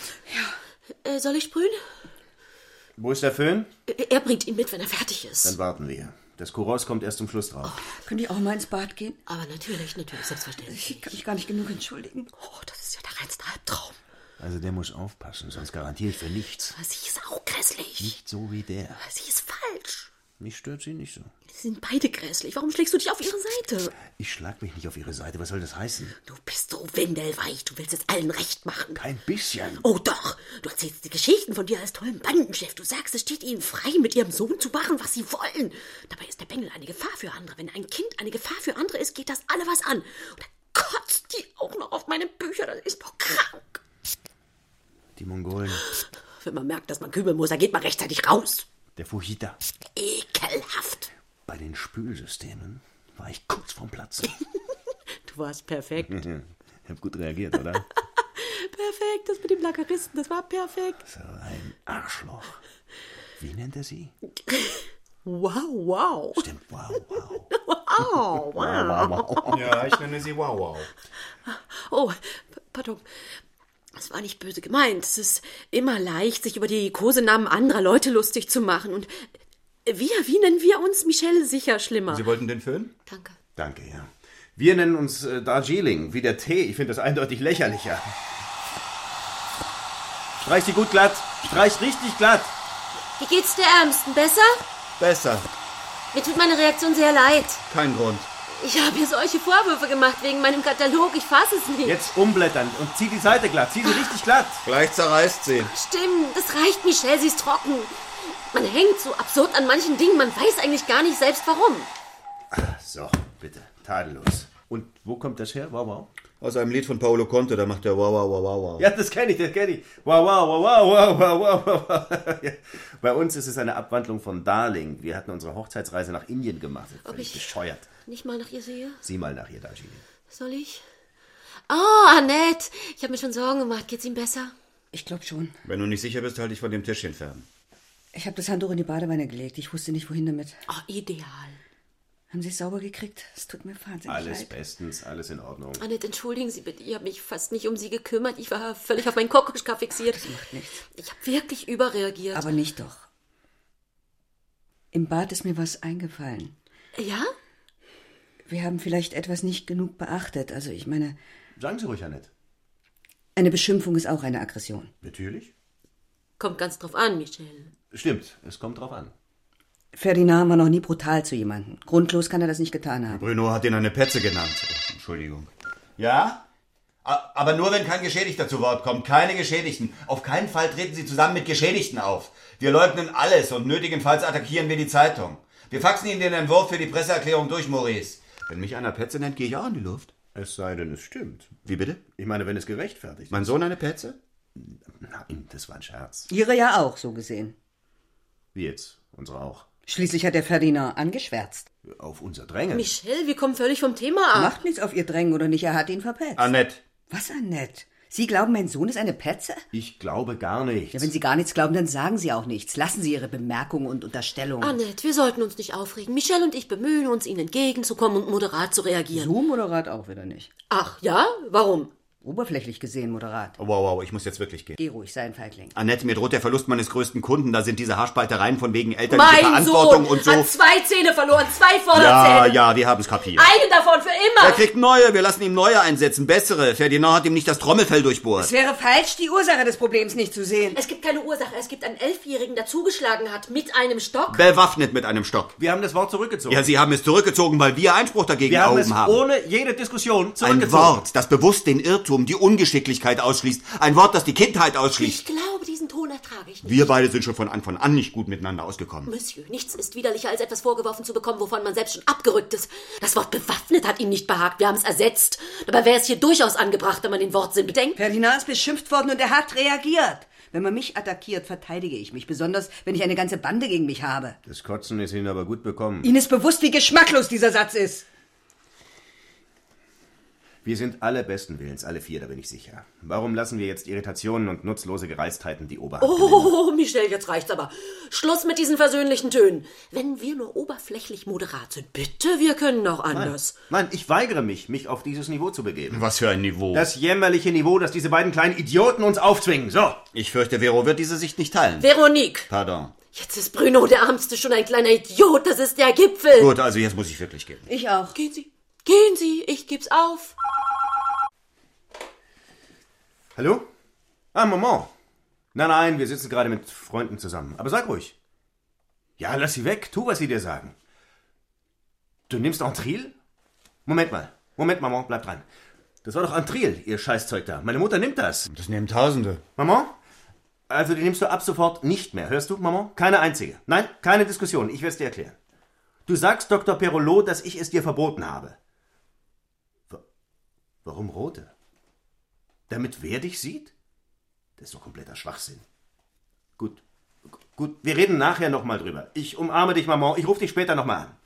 Ja. Soll ich sprühen? Wo ist der Föhn? Er bringt ihn mit, wenn er fertig ist. Dann warten wir. Das Kuros kommt erst zum Schluss drauf. Könnte ich auch mal ins Bad gehen? Aber natürlich, selbstverständlich. Ich kann mich gar nicht genug entschuldigen. Oh, das ist ja der reinste Albtraum. Also der muss aufpassen, sonst garantiere ich für nichts. Aber sie ist auch grässlich. Nicht so wie der. Aber sie ist falsch. Mich stört sie nicht so. Sie sind beide grässlich. Warum schlägst du dich auf ihre Seite? Ich schlag mich nicht auf ihre Seite. Was soll das heißen? Du bist so windelweich. Du willst es allen recht machen. Kein bisschen. Oh doch. Du erzählst die Geschichten von dir als tollen Bandenchef. Du sagst, es steht ihnen frei, mit ihrem Sohn zu machen, was sie wollen. Dabei ist der Bengel eine Gefahr für andere. Wenn ein Kind eine Gefahr für andere ist, geht das alle was an. Und dann kotzt die auch noch auf meine Bücher. Das ist doch krank. Die Mongolen. Wenn man merkt, dass man kübeln muss, dann geht man rechtzeitig raus. Der Fujita. Ekelhaft. Bei den Spülsystemen war ich kurz vorm Platzen. Du warst perfekt. Ich hab gut reagiert, oder? Perfekt, das mit dem Lageristen, das war perfekt. So ein Arschloch. Wie nennt er sie? Wow. Stimmt, wow, wow. Wow. Ja, ich nenne sie wow, wow. Oh, pardon. Das war nicht böse gemeint. Es ist immer leicht, sich über die Kosenamen anderer Leute lustig zu machen. Und wie nennen wir uns? Michelle sicher schlimmer. Sie wollten den Föhn? Danke. Danke, ja. Wir nennen uns Darjeeling, wie der Tee. Ich finde das eindeutig lächerlicher. Streich sie gut glatt. Streich richtig glatt. Wie geht's der Ärmsten? Besser? Besser. Mir tut meine Reaktion sehr leid. Kein Grund. Ich habe ihr solche Vorwürfe gemacht wegen meinem Katalog. Ich fasse es nicht. Jetzt umblättern und zieh die Seite glatt. Zieh sie richtig glatt. Gleich zerreißt sie. Stimmt, das reicht, Michelle, sie ist trocken. Man hängt so absurd an manchen Dingen, man weiß eigentlich gar nicht selbst warum. So, bitte. Tadellos. Und wo kommt das her? Wow, wow. Aus einem Lied von Paolo Conte, da macht er wow, wow, wow, wow, wow. Ja, das kenne ich. Wow, wow, wow, wow, wow, wow, wow, wow. Ja. Bei uns ist es eine Abwandlung von Darling. Wir hatten unsere Hochzeitsreise nach Indien gemacht. Völlig bescheuert. Nicht mal nach ihr sehe? Sieh mal nach ihr, Darjeeling. Soll ich? Oh, Annette, ich habe mir schon Sorgen gemacht. Geht's ihm besser? Ich glaube schon. Wenn du nicht sicher bist, halte ich von dem Tischchen fern. Ich habe das Handtuch in die Badewanne gelegt. Ich wusste nicht, wohin damit. Oh, ideal. Haben Sie es sauber gekriegt? Es tut mir wahnsinnig leid. Alles bestens, alles in Ordnung. Annette, entschuldigen Sie bitte, ich habe mich fast nicht um Sie gekümmert. Ich war völlig auf meinen Kokoschka fixiert. Das macht nichts. Ich habe wirklich überreagiert. Aber nicht doch. Im Bad ist mir was eingefallen. Ja? Wir haben vielleicht etwas nicht genug beachtet. Also ich meine, Sagen Sie ruhig, Annette. eine Beschimpfung ist auch eine Aggression. Natürlich. Kommt ganz drauf an, Michel. Stimmt, es kommt drauf an. Ferdinand war noch nie brutal zu jemandem. Grundlos kann er das nicht getan haben. Bruno hat ihn eine Petze genannt. Entschuldigung. Ja? Aber nur, wenn kein Geschädigter zu Wort kommt. Keine Geschädigten. Auf keinen Fall treten Sie zusammen mit Geschädigten auf. Wir leugnen alles und nötigenfalls attackieren wir die Zeitung. Wir faxen Ihnen den Entwurf für die Presseerklärung durch, Maurice. Wenn mich einer Petze nennt, gehe ich auch in die Luft. Es sei denn, es stimmt. Wie bitte? Ich meine, wenn es gerechtfertigt ist. Mein Sohn eine Petze? Nein, das war ein Scherz. Ihre ja auch, so gesehen. Wie jetzt? Unsere auch. Schließlich hat der Ferdinand angeschwärzt. Auf unser Drängen. Michel, wir kommen völlig vom Thema ab. Macht nichts auf ihr Drängen oder nicht, er hat ihn verpetzt. Annette. Was, Annette? Sie glauben, mein Sohn ist eine Petze? Ich glaube gar nichts. Ja, wenn Sie gar nichts glauben, dann sagen Sie auch nichts. Lassen Sie Ihre Bemerkungen und Unterstellungen. Annette, wir sollten uns nicht aufregen. Michel und ich bemühen uns, Ihnen entgegenzukommen und moderat zu reagieren. So moderat auch wieder nicht. Ach, ja? Warum? Oberflächlich gesehen moderat. Wow, ich muss jetzt wirklich gehen. Geh ruhig, sei ein Feigling. Annette, mir droht der Verlust meines größten Kunden. Da sind diese Haarspaltereien von wegen elterliche Mein Verantwortung Sohn und so. hat 2 Zähne verloren, 2 Vorderzähne. Ja, wir haben's kapiert. Eine davon für immer. Er kriegt neue, wir lassen ihm neue einsetzen, bessere. Ferdinand hat ihm nicht das Trommelfell durchbohrt. Es wäre falsch, die Ursache des Problems nicht zu sehen. Es gibt keine Ursache. Es gibt einen 11-Jährigen, der zugeschlagen hat mit einem Stock. Bewaffnet mit einem Stock. Wir haben das Wort zurückgezogen. Ja, Sie haben es zurückgezogen, weil wir Einspruch dagegen wir haben es erhoben haben. ohne jede Diskussion Ein zurückgezogen. Wort, das bewusst den Irrtum, die Ungeschicklichkeit ausschließt. Ein Wort, das die Kindheit ausschließt. Ich glaube, diesen Ton ertrage ich nicht. Wir beide sind schon von Anfang an nicht gut miteinander ausgekommen. Monsieur, nichts ist widerlicher, als etwas vorgeworfen zu bekommen, wovon man selbst schon abgerückt ist. Das Wort bewaffnet hat ihm nicht behagt. Wir haben es ersetzt. Dabei wäre es hier durchaus angebracht, wenn man den Wortsinn bedenkt. Ferdinand ist beschimpft worden und er hat reagiert. Wenn man mich attackiert, verteidige ich mich. Besonders, wenn ich eine ganze Bande gegen mich habe. Das Kotzen ist Ihnen aber gut bekommen. Ihnen ist bewusst, wie geschmacklos dieser Satz ist. Wir sind alle besten Willens, alle 4, da bin ich sicher. Warum lassen wir jetzt Irritationen und nutzlose Gereiztheiten die Oberhand gewinnen? Oh, Michel, jetzt reicht's aber. Schluss mit diesen versöhnlichen Tönen. Wenn wir nur oberflächlich moderat sind, bitte, wir können auch anders. Nein, ich weigere mich auf dieses Niveau zu begeben. Was für ein Niveau. Das jämmerliche Niveau, das diese beiden kleinen Idioten uns aufzwingen. So. Ich fürchte, Vero wird diese Sicht nicht teilen. Veronique. Pardon. Jetzt ist Bruno der Ärmste schon ein kleiner Idiot. Das ist der Gipfel. Gut, also jetzt muss ich wirklich gehen. Ich auch. Gehen Sie, ich geb's auf. Hallo? Ah, Maman. Nein, wir sitzen gerade mit Freunden zusammen. Aber sag ruhig. Ja, lass sie weg. Tu, was sie dir sagen. Du nimmst Antril? Moment, Maman, bleib dran. Das war doch Antril, ihr Scheißzeug da. Meine Mutter nimmt das. Das nehmen Tausende. Maman? Also die nimmst du ab sofort nicht mehr. Hörst du, Maman? Keine einzige. Nein, keine Diskussion. Ich werde es dir erklären. Du sagst Dr. Perrolot, dass ich es dir verboten habe. Warum rote? Damit wer dich sieht? Das ist doch kompletter Schwachsinn. Gut, wir reden nachher nochmal drüber. Ich umarme dich, Maman. Ich rufe dich später nochmal an.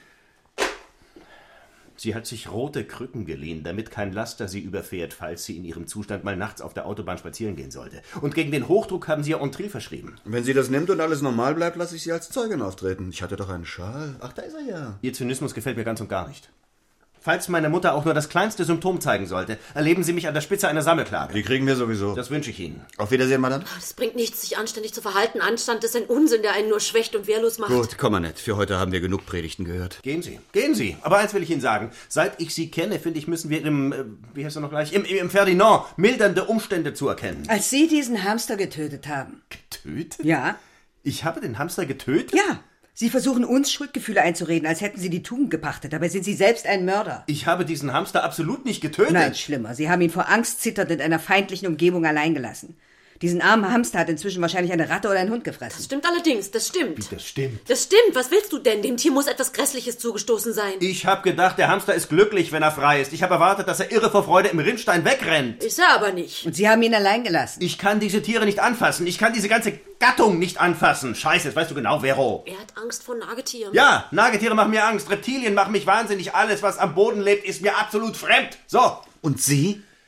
Sie hat sich rote Krücken geliehen, damit kein Laster sie überfährt, falls sie in ihrem Zustand mal nachts auf der Autobahn spazieren gehen sollte. Und gegen den Hochdruck haben sie ihr Entril verschrieben. Wenn sie das nimmt und alles normal bleibt, lasse ich sie als Zeugin auftreten. Ich hatte doch einen Schal. Ach, da ist er ja. Ihr Zynismus gefällt mir ganz und gar nicht. Falls meine Mutter auch nur das kleinste Symptom zeigen sollte, erleben Sie mich an der Spitze einer Sammelklage. Die kriegen wir sowieso. Das wünsche ich Ihnen. Auf Wiedersehen, Madame. Das bringt nichts, sich anständig zu verhalten. Anstand ist ein Unsinn, der einen nur schwächt und wehrlos macht. Gut, komm, Annette. Für heute haben wir genug Predigten gehört. Gehen Sie. Aber eins will ich Ihnen sagen. Seit ich Sie kenne, finde ich, müssen wir wie heißt er noch gleich? Im Ferdinand mildernde Umstände zuerkennen. Als Sie diesen Hamster getötet haben. Getötet? Ja. Ich habe den Hamster getötet? Ja. Sie versuchen uns Schuldgefühle einzureden, als hätten Sie die Tugend gepachtet. Dabei sind Sie selbst ein Mörder. Ich habe diesen Hamster absolut nicht getötet. Nein, schlimmer. Sie haben ihn vor Angst zitternd in einer feindlichen Umgebung allein gelassen. Diesen armen Hamster hat inzwischen wahrscheinlich eine Ratte oder ein Hund gefressen. Das stimmt allerdings, das stimmt. Wie, das stimmt? Das stimmt, was willst du denn? Dem Tier muss etwas Grässliches zugestoßen sein. Ich habe gedacht, der Hamster ist glücklich, wenn er frei ist. Ich habe erwartet, dass er irre vor Freude im Rinnstein wegrennt. Ist er aber nicht. Und Sie haben ihn allein gelassen. Ich kann diese Tiere nicht anfassen. Ich kann diese ganze Gattung nicht anfassen. Scheiße, das weißt du genau, Vero. Er hat Angst vor Nagetieren. Ja, Nagetiere machen mir Angst. Reptilien machen mich wahnsinnig. Alles, was am Boden lebt, ist mir absolut fremd. So. Und Sie?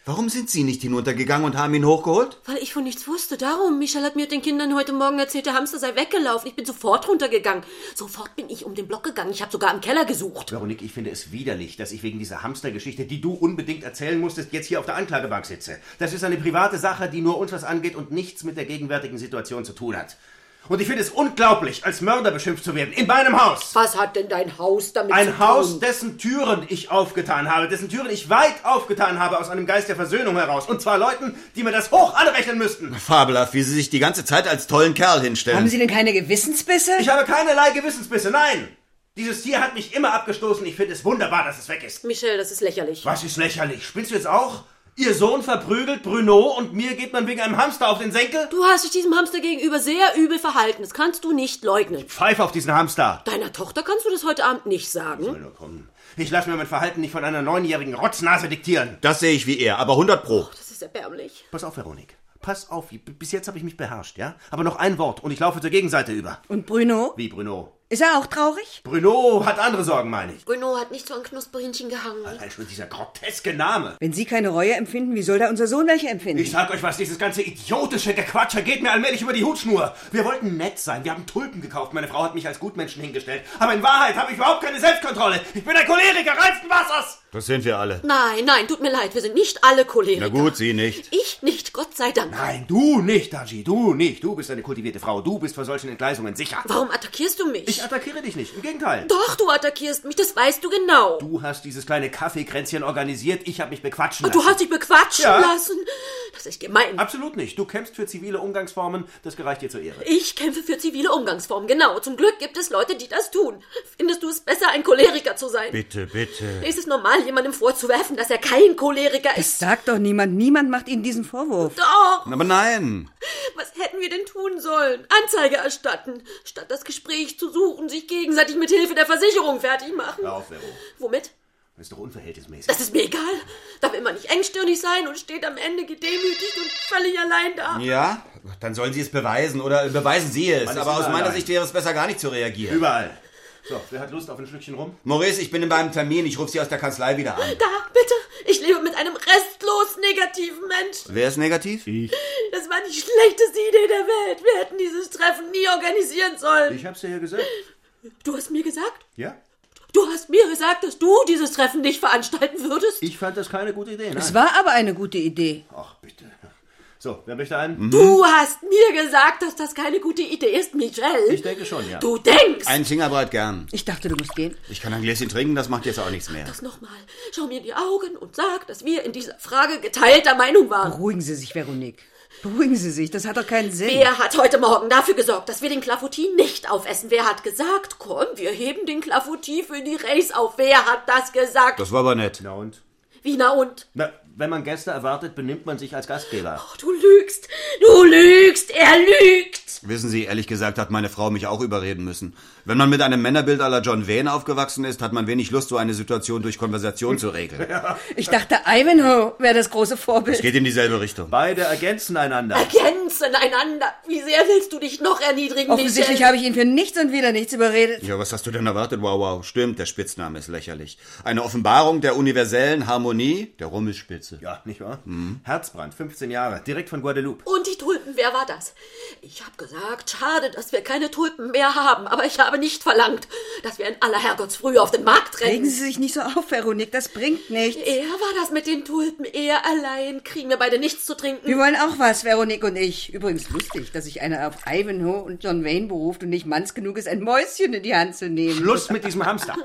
Warum sind Sie nicht hinuntergegangen und haben ihn hochgeholt? Weil ich von nichts wusste. Darum. Michel hat mir und den Kindern heute Morgen erzählt, der Hamster sei weggelaufen. Ich bin sofort runtergegangen. Sofort bin ich um den Block gegangen. Ich habe sogar im Keller gesucht. Veronique, ich finde es widerlich, dass ich wegen dieser Hamstergeschichte, die du unbedingt erzählen musstest, jetzt hier auf der Anklagebank sitze. Das ist eine private Sache, die nur uns was angeht und nichts mit der gegenwärtigen Situation zu tun hat. Und ich finde es unglaublich, als Mörder beschimpft zu werden. In meinem Haus. Was hat denn dein Haus damit zu tun? Ein Haus, dessen Türen ich aufgetan habe, dessen Türen ich weit aufgetan habe aus einem Geist der Versöhnung heraus. Und zwar Leuten, die mir das hoch anrechnen müssten. Fabelhaft, wie Sie sich die ganze Zeit als tollen Kerl hinstellen. Haben Sie denn keine Gewissensbisse? Ich habe keinerlei Gewissensbisse, nein. Dieses Tier hat mich immer abgestoßen. Ich finde es wunderbar, dass es weg ist. Michel, das ist lächerlich. Was ist lächerlich? Spinnst du jetzt auch? Ihr Sohn verprügelt Bruno und mir geht man wegen einem Hamster auf den Senkel? Du hast dich diesem Hamster gegenüber sehr übel verhalten. Das kannst du nicht leugnen. Pfeif auf diesen Hamster. Deiner Tochter kannst du das heute Abend nicht sagen. Soll nur kommen. Ich lasse mir mein Verhalten nicht von einer 9-jährigen Rotznase diktieren. Das sehe ich wie er, aber 100 Pro. Das ist erbärmlich. Pass auf, Veronique. Pass auf. Bis jetzt habe ich mich beherrscht, ja? Aber noch ein Wort und ich laufe zur Gegenseite über. Und Bruno? Wie, Bruno? Ist er auch traurig? Bruno hat andere Sorgen, meine ich. Bruno hat nicht so ein Knusperhähnchen gehangen. Allein schon dieser groteske Name. Wenn Sie keine Reue empfinden, wie soll da unser Sohn welche empfinden? Ich sag euch was, dieses ganze idiotische Gequatsche geht mir allmählich über die Hutschnur. Wir wollten nett sein, wir haben Tulpen gekauft, meine Frau hat mich als Gutmenschen hingestellt. Aber in Wahrheit habe ich überhaupt keine Selbstkontrolle. Ich bin ein Choleriker reinsten Wassers. Das sind wir alle. Nein, tut mir leid, wir sind nicht alle Choleriker. Na gut, Sie nicht. Ich nicht, Gott sei Dank. Nein, du nicht, Daji, du nicht. Du bist eine kultivierte Frau, du bist vor solchen Entgleisungen sicher. Warum attackierst du mich? Ich attackiere dich nicht, im Gegenteil. Doch, du attackierst mich, das weißt du genau. Du hast dieses kleine Kaffeekränzchen organisiert, ich habe mich bequatschen Und lassen. du hast dich bequatschen Ja. lassen? Das ist gemein. Absolut nicht. Du kämpfst für zivile Umgangsformen, das gereicht dir zur Ehre. Ich kämpfe für zivile Umgangsformen, genau. Zum Glück gibt es Leute, die das tun. Findest du es besser, ein Choleriker zu sein? Bitte, bitte. Ist es normal, jemandem vorzuwerfen, dass er kein Choleriker Das ist? sagt doch niemand. Niemand macht Ihnen diesen Vorwurf. Doch! Aber nein. Was hätten wir denn tun sollen? Anzeige erstatten. Statt das Gespräch zu suchen, sich gegenseitig mit Hilfe der Versicherung fertig machen. Hör auf, Vero. Womit? Das ist doch unverhältnismäßig. Das ist mir egal. Da will man nicht engstirnig sein und steht am Ende gedemütigt und völlig allein da. Ja, dann sollen Sie es beweisen oder beweisen Sie es. Man ist Aber aus immer meiner allein. Sicht wäre es besser, gar nicht zu reagieren. Überall. So, wer hat Lust auf ein Schlückchen rum? Maurice, ich bin in meinem Termin. Ich rufe Sie aus der Kanzlei wieder an. Da, bitte. Ich lebe mit einem restlos negativen Menschen. Wer ist negativ? Ich. Das war die schlechteste Idee der Welt. Wir hätten dieses Treffen nie organisieren sollen. Ich hab's dir ja gesagt. Du hast mir gesagt? Ja? Du hast mir gesagt, dass du dieses Treffen nicht veranstalten würdest? Ich fand das keine gute Idee, nein. Es war aber eine gute Idee. Ach, bitte. So, wer möchte einen? Du hast mir gesagt, dass das keine gute Idee ist, Michel. Ich denke schon, ja. Du denkst. Ein Fingerbreit gern. Ich dachte, du musst gehen. Ich kann ein Gläschen trinken, das macht jetzt auch nichts mehr. Das nochmal. Schau mir in die Augen und sag, dass wir in dieser Frage geteilter Meinung waren. Beruhigen Sie sich, Veronique. Beruhigen Sie sich, das hat doch keinen Sinn. Wer hat heute Morgen dafür gesorgt, dass wir den Clafoutis nicht aufessen? Wer hat gesagt, komm, wir heben den Clafoutis für die Race auf? Wer hat das gesagt? Das war aber nett. Na und? Wie, na und? Na, wenn man Gäste erwartet, benimmt man sich als Gastgeber. Oh, du lügst, er lügt. Wissen Sie, ehrlich gesagt hat meine Frau mich auch überreden müssen. Wenn man mit einem Männerbild à la John Wayne aufgewachsen ist, hat man wenig Lust, so eine Situation durch Konversation zu regeln. Ich dachte, Ivanhoe wäre das große Vorbild. Es geht in dieselbe Richtung. Beide ergänzen einander. Ergänzen einander. Wie sehr willst du dich noch erniedrigen, Offensichtlich Michel? habe ich ihn für nichts und wieder nichts überredet. Ja, was hast du denn erwartet? Wow. Stimmt, der Spitzname ist lächerlich. Eine Offenbarung der universellen Harmonie der Rummelspitze. Ja, nicht wahr? Herzbrand, 15 Jahre, direkt von Guadeloupe. Und die Tulpen, wer war das? Ich habe gesagt, schade, dass wir keine Tulpen mehr haben, aber ich habe nicht verlangt, dass wir in aller Herrgottsfrühe auf den Markt Regen rennen. Sie sich nicht so auf, Veronique, das bringt nichts. Er war das mit den Tulpen, er allein. Kriegen wir beide nichts zu trinken. Wir wollen auch was, Veronique und ich. Übrigens lustig, dass sich einer auf Ivanhoe und John Wayne beruft und nicht manns genug ist, ein Mäuschen in die Hand zu nehmen. Schluss mit diesem Hamster.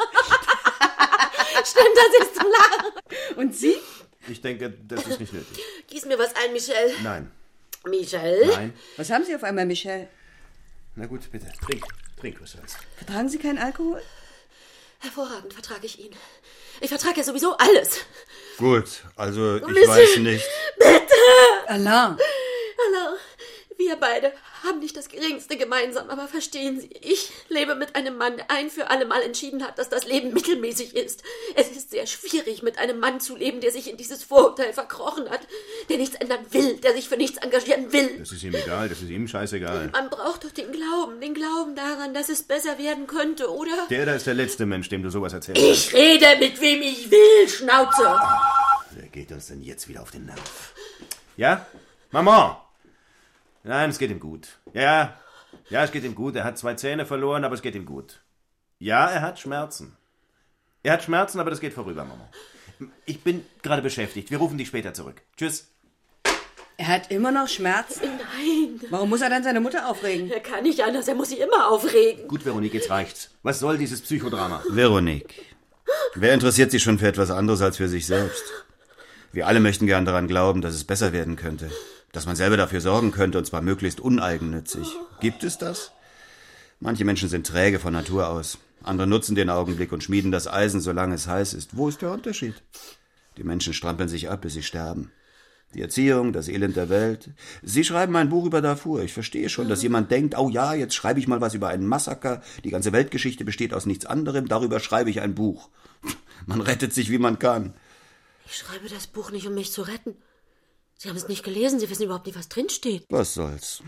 Stimmt, das ist zum Lachen. Und Sie? Ich denke, das ist nicht nötig. Gieß mir was ein, Michel. Nein. Michel? Nein. Was haben Sie auf einmal, Michel? Na gut, bitte, trink, was soll's. Vertragen Sie keinen Alkohol? Hervorragend vertrage ich ihn. Ich vertrage ja sowieso alles. Gut, also ich Michel. weiß nicht. Alain, Hallo, wir beide haben nicht das Geringste gemeinsam, aber verstehen Sie, ich lebe mit einem Mann, der ein für alle Mal entschieden hat, dass das Leben mittelmäßig ist. Es ist sehr schwierig, mit einem Mann zu leben, der sich in dieses Vorurteil verkrochen hat, der nichts ändern will, der sich für nichts engagieren will. Das ist ihm egal, das ist ihm scheißegal. Man braucht doch den Glauben daran, dass es besser werden könnte, oder? Der da ist der letzte Mensch, dem du sowas erzählst. Ich rede mit wem ich will, Schnauze. Der geht uns denn jetzt wieder auf den Nerv? Ja? Maman! Nein, es geht ihm gut. Ja, es geht ihm gut. Er hat 2 Zähne verloren, aber es geht ihm gut. Ja, er hat Schmerzen. Er hat Schmerzen, aber das geht vorüber, Maman. Ich bin gerade beschäftigt. Wir rufen dich später zurück. Tschüss. Er hat immer noch Schmerzen? Nein. Warum muss er dann seine Mutter aufregen? Er kann nicht anders, er muss sich immer aufregen. Gut, Veronique, jetzt reicht's. Was soll dieses Psychodrama? Veronique, wer interessiert sich schon für etwas anderes als für sich selbst? Wir alle möchten gern daran glauben, dass es besser werden könnte. Dass man selber dafür sorgen könnte, und zwar möglichst uneigennützig. Gibt es das? Manche Menschen sind träge von Natur aus. Andere nutzen den Augenblick und schmieden das Eisen, solange es heiß ist. Wo ist der Unterschied? Die Menschen strampeln sich ab, bis sie sterben. Die Erziehung, das Elend der Welt. Sie schreiben ein Buch über Darfur. Ich verstehe schon, dass jemand denkt, oh ja, jetzt schreibe ich mal was über einen Massaker. Die ganze Weltgeschichte besteht aus nichts anderem. Darüber schreibe ich ein Buch. Man rettet sich, wie man kann. Ich schreibe das Buch nicht, um mich zu retten. Sie haben es nicht gelesen, Sie wissen überhaupt nicht, was drinsteht. Was soll's?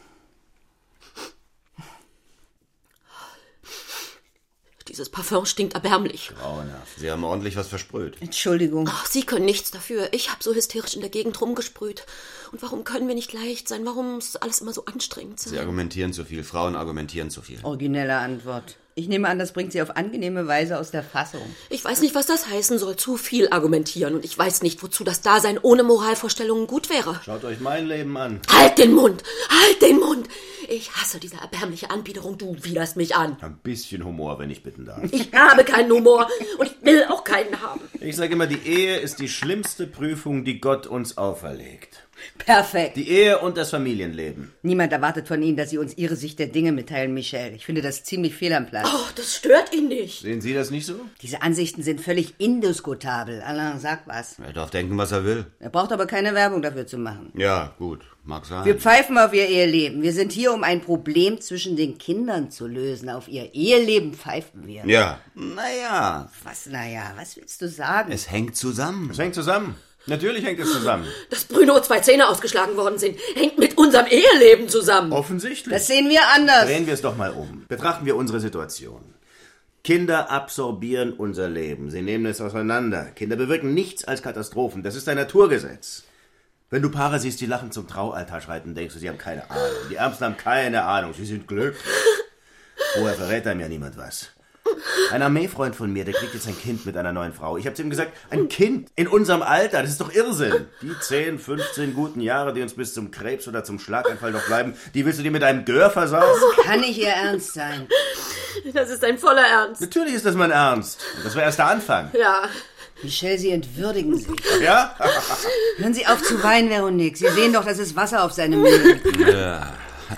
Dieses Parfum stinkt erbärmlich. Grauenhaft. Sie haben ordentlich was versprüht. Entschuldigung. Ach, Sie können nichts dafür. Ich habe so hysterisch in der Gegend rumgesprüht. Und warum können wir nicht leicht sein? Warum muss alles immer so anstrengend sein? Sie argumentieren zu viel. Frauen argumentieren zu viel. Originelle Antwort. Ich nehme an, das bringt Sie auf angenehme Weise aus der Fassung. Ich weiß nicht, was das heißen soll. Zu viel argumentieren. Und ich weiß nicht, wozu das Dasein ohne Moralvorstellungen gut wäre. Schaut euch mein Leben an. Halt den Mund! Halt den Mund! Ich hasse diese erbärmliche Anbiederung. Du widerst mich an. Ein bisschen Humor, wenn ich bitten darf. Ich habe keinen Humor. Und ich will auch keinen haben. Ich sage immer, die Ehe ist die schlimmste Prüfung, die Gott uns auferlegt. Perfekt. Die Ehe und das Familienleben. Niemand erwartet von Ihnen, dass Sie uns Ihre Sicht der Dinge mitteilen, Michel. Ich finde das ziemlich fehl am Platz. Oh, das stört ihn nicht. Sehen Sie das nicht so? Diese Ansichten sind völlig indiskutabel. Alain, sag was. Er darf denken, was er will. Er braucht aber keine Werbung dafür zu machen. Ja, gut. Mag sein. Wir pfeifen auf Ihr Eheleben. Wir sind hier, um ein Problem zwischen den Kindern zu lösen. Auf Ihr Eheleben pfeifen wir. Ja. Naja. Was, naja, was willst du sagen? Es hängt zusammen. Es hängt zusammen. Natürlich hängt es zusammen. Dass Bruno 2 Zähne ausgeschlagen worden sind, hängt mit unserem Eheleben zusammen. Offensichtlich. Das sehen wir anders. Drehen wir es doch mal um. Betrachten wir unsere Situation. Kinder absorbieren unser Leben. Sie nehmen es auseinander. Kinder bewirken nichts als Katastrophen. Das ist ein Naturgesetz. Wenn du Paare siehst, die lachen zum Traualtar schreiten, denkst du, sie haben keine Ahnung. Die Ärmsten haben keine Ahnung. Sie sind glücklich. Vorher verrät einem ja niemand was. Ein Armeefreund von mir, der kriegt jetzt ein Kind mit einer neuen Frau. Ich habe zu ihm gesagt, ein Kind in unserem Alter, das ist doch Irrsinn. Die 10, 15 guten Jahre, die uns bis zum Krebs oder zum Schlaganfall noch bleiben, die willst du dir mit einem Gör versauen? Kann nicht Ihr Ernst sein. Das ist ein voller Ernst. Natürlich ist das mein Ernst. Das war erst der Anfang. Ja. Michel, Sie entwürdigen sich. Ja? Hören Sie auf zu weinen, Veronique. Sie sehen doch, das ist Wasser auf seine Mühlen. Ja.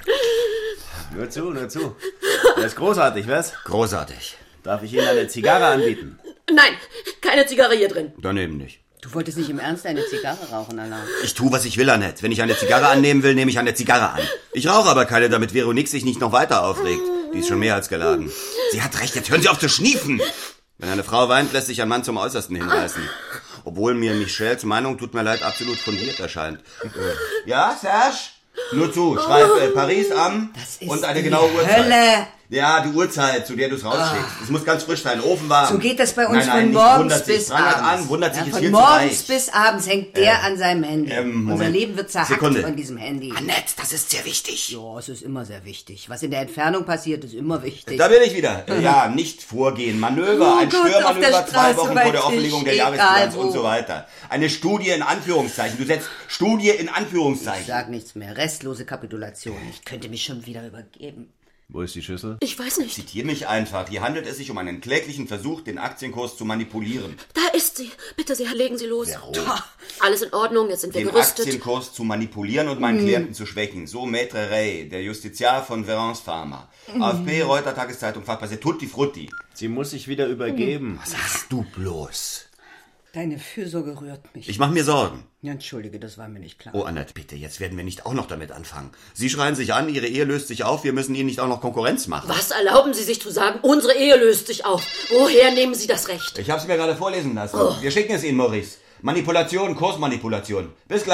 Nur zu. Das ist großartig, was? Großartig. Darf ich Ihnen eine Zigarre anbieten? Nein, keine Zigarre hier drin. Daneben nicht. Du wolltest nicht im Ernst eine Zigarre rauchen, Alain. Ich tue, was ich will, Annette. Wenn ich eine Zigarre annehmen will, nehme ich eine Zigarre an. Ich rauche aber keine, damit Veronique sich nicht noch weiter aufregt. Die ist schon mehr als geladen. Sie hat recht, jetzt hören Sie auf zu schniefen. Wenn eine Frau weint, lässt sich ein Mann zum Äußersten hinreißen. Obwohl mir Michels Meinung, tut mir leid, absolut fundiert erscheint. Ja, Serge? Nur zu, schreib Paris am und eine genaue Uhrzeit. Hölle! Ja, die Uhrzeit, zu der du es rausschickst. Es muss ganz frisch sein, Ofen warm. So geht das bei uns nein, von nicht morgens wundert sich. bis Prangert abends. an, wundert sich, Ja, ist von viel zu morgens reich. bis abends hängt der an seinem Handy. Moment. Unser Leben wird zerhackt Sekunde. von diesem Handy. Annette, das ist sehr wichtig. Ja, es ist immer sehr wichtig. Was in der Entfernung passiert, ist immer wichtig. Da bin ich wieder. Ja, nicht vorgehen. Manöver, Oh ein Gott, auf Störmanöver, der 2 Straße Wochen vor weit der Offenlegung der ich, Jahresbilanz egal wo. und so weiter. Eine Studie in Anführungszeichen. Du setzt Studie in Anführungszeichen. Ich sag nichts mehr. Restlose Kapitulation. Ich könnte mich schon wieder übergeben. Wo ist die Schüssel? Ich weiß nicht. Zitiere mich einfach. Hier handelt es sich um einen kläglichen Versuch, den Aktienkurs zu manipulieren. Da ist sie. Bitte sehr, legen Sie los. Vero. Alles in Ordnung, jetzt sind wir Den gerüstet. Aktienkurs zu manipulieren und meinen Klienten zu schwächen. So Maître Rey, der Justiziar von Verance Pharma. AFP, Reuter Tageszeitung, Fachpresse, Tutti Frutti. Sie muss sich wieder übergeben. Was hast du bloß? Deine Fürsorge rührt mich. Ich mache mir Sorgen. Ja, entschuldige, das war mir nicht klar. Oh, Annette, bitte, jetzt werden wir nicht auch noch damit anfangen. Sie schreien sich an, Ihre Ehe löst sich auf, wir müssen Ihnen nicht auch noch Konkurrenz machen. Was erlauben Sie sich zu sagen? Unsere Ehe löst sich auf. Woher nehmen Sie das Recht? Ich habe es mir gerade vorlesen lassen. Wir schicken es Ihnen, Maurice. Manipulation, Kursmanipulation. Bis gleich.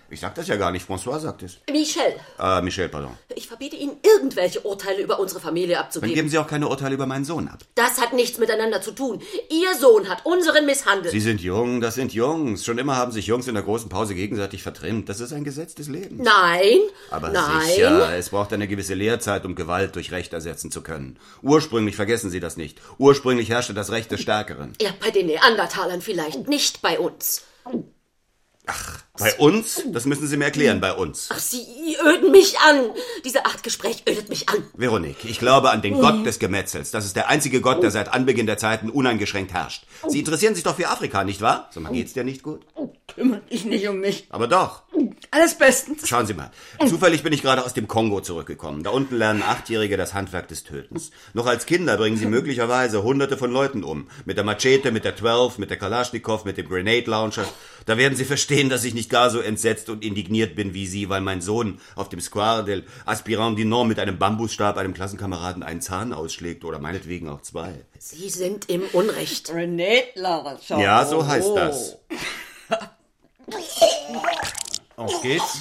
Ich sag das ja gar nicht, François sagt es. Michel, Michel, pardon. ich verbiete Ihnen, irgendwelche Urteile über unsere Familie Dann abzugeben. geben Sie auch keine Urteile über meinen Sohn ab. Das hat nichts miteinander zu tun. Ihr Sohn hat unseren misshandelt. Sie sind jung, das sind Jungs. Schon immer haben sich Jungs in der großen Pause gegenseitig vertrimmt. Das ist ein Gesetz des Lebens. Nein, Aber nein. sicher, es braucht eine gewisse Lehrzeit, um Gewalt durch Recht ersetzen zu können. Ursprünglich, vergessen Sie das nicht, ursprünglich herrschte das Recht des Stärkeren. Ja, bei den Neandertalern vielleicht, nicht bei uns. Bei uns? Das müssen Sie mir erklären, bei uns. Ach, Sie öden mich an. Diese Art Gespräch ödet mich an. Veronique, ich glaube an den Gott des Gemetzels. Das ist der einzige Gott, der seit Anbeginn der Zeiten uneingeschränkt herrscht. Sie interessieren sich doch für Afrika, nicht wahr? Sag mal, geht's dir nicht gut? Kümmert dich nicht um mich. Aber doch. Alles bestens. Schauen Sie mal. Zufällig bin ich gerade aus dem Kongo zurückgekommen. Da unten lernen 8-Jährige das Handwerk des Tötens. Noch als Kinder bringen sie möglicherweise Hunderte von Leuten um. Mit der Machete, mit der 12, mit der Kalaschnikow, mit dem Grenade Launcher. Da werden Sie verstehen, dass ich nicht gar so entsetzt und indigniert bin wie Sie, weil mein Sohn auf dem Square del Aspirant du Nord mit einem Bambusstab einem Klassenkameraden einen Zahn ausschlägt oder meinetwegen auch 2. Sie sind im Unrecht. Grenade Launcher. Ja, so heißt das. Auf geht's.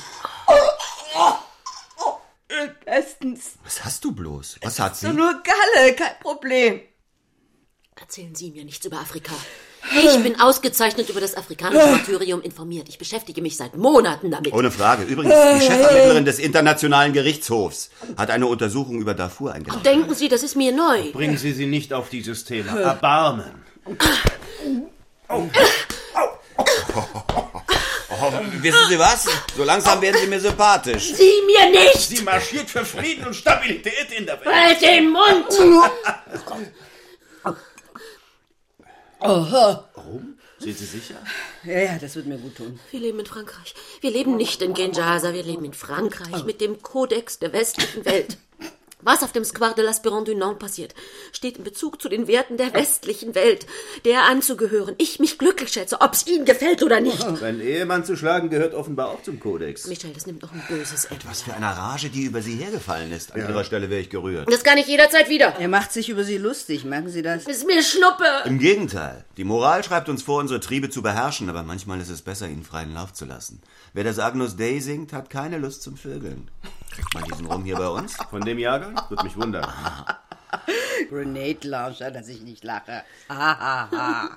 Bestens. Was hast du bloß? Was hat sie? So nur Galle, kein Problem. Erzählen Sie mir nichts über Afrika. Ich bin ausgezeichnet über das afrikanische Martyrium informiert. Ich beschäftige mich seit Monaten damit. Ohne Frage. Übrigens, die Chefermittlerin des Internationalen Gerichtshofs hat eine Untersuchung über Darfur eingeleitet. Denken Sie, das ist mir neu. Bringen Sie sie nicht auf dieses Thema. Erbarmen. Wissen Sie was? So langsam werden Sie mir sympathisch. Sie mir nicht! Sie marschiert für Frieden und Stabilität in der Welt. Halt den Mund! Warum? Sind Sie sicher? Ja, das wird mir gut tun. Wir leben in Frankreich. Wir leben nicht in Kinshasa, wir leben in Frankreich mit dem Kodex der westlichen Welt. Was auf dem Square de l'Aspirant du Nord passiert, steht in Bezug zu den Werten der westlichen Welt, der anzugehören. Ich mich glücklich schätze, ob's Ihnen gefällt oder nicht. Sein Ehemann zu schlagen gehört offenbar auch zum Kodex. Michel, das nimmt doch ein böses Ende. Was für eine Rage, die über Sie hergefallen ist. An Ihrer Stelle wäre ich gerührt. Das kann ich jederzeit wieder. Er macht sich über sie lustig, merken Sie das? Ist mir Schnuppe. Im Gegenteil. Die Moral schreibt uns vor, unsere Triebe zu beherrschen, aber manchmal ist es besser, ihnen freien Lauf zu lassen. Wer das Agnus Dei singt, hat keine Lust zum Vögeln. Kriegt man diesen rum hier bei uns? Von dem Jahrgang? Würde mich wundern. Grenade Launcher, dass ich nicht lache. Ha.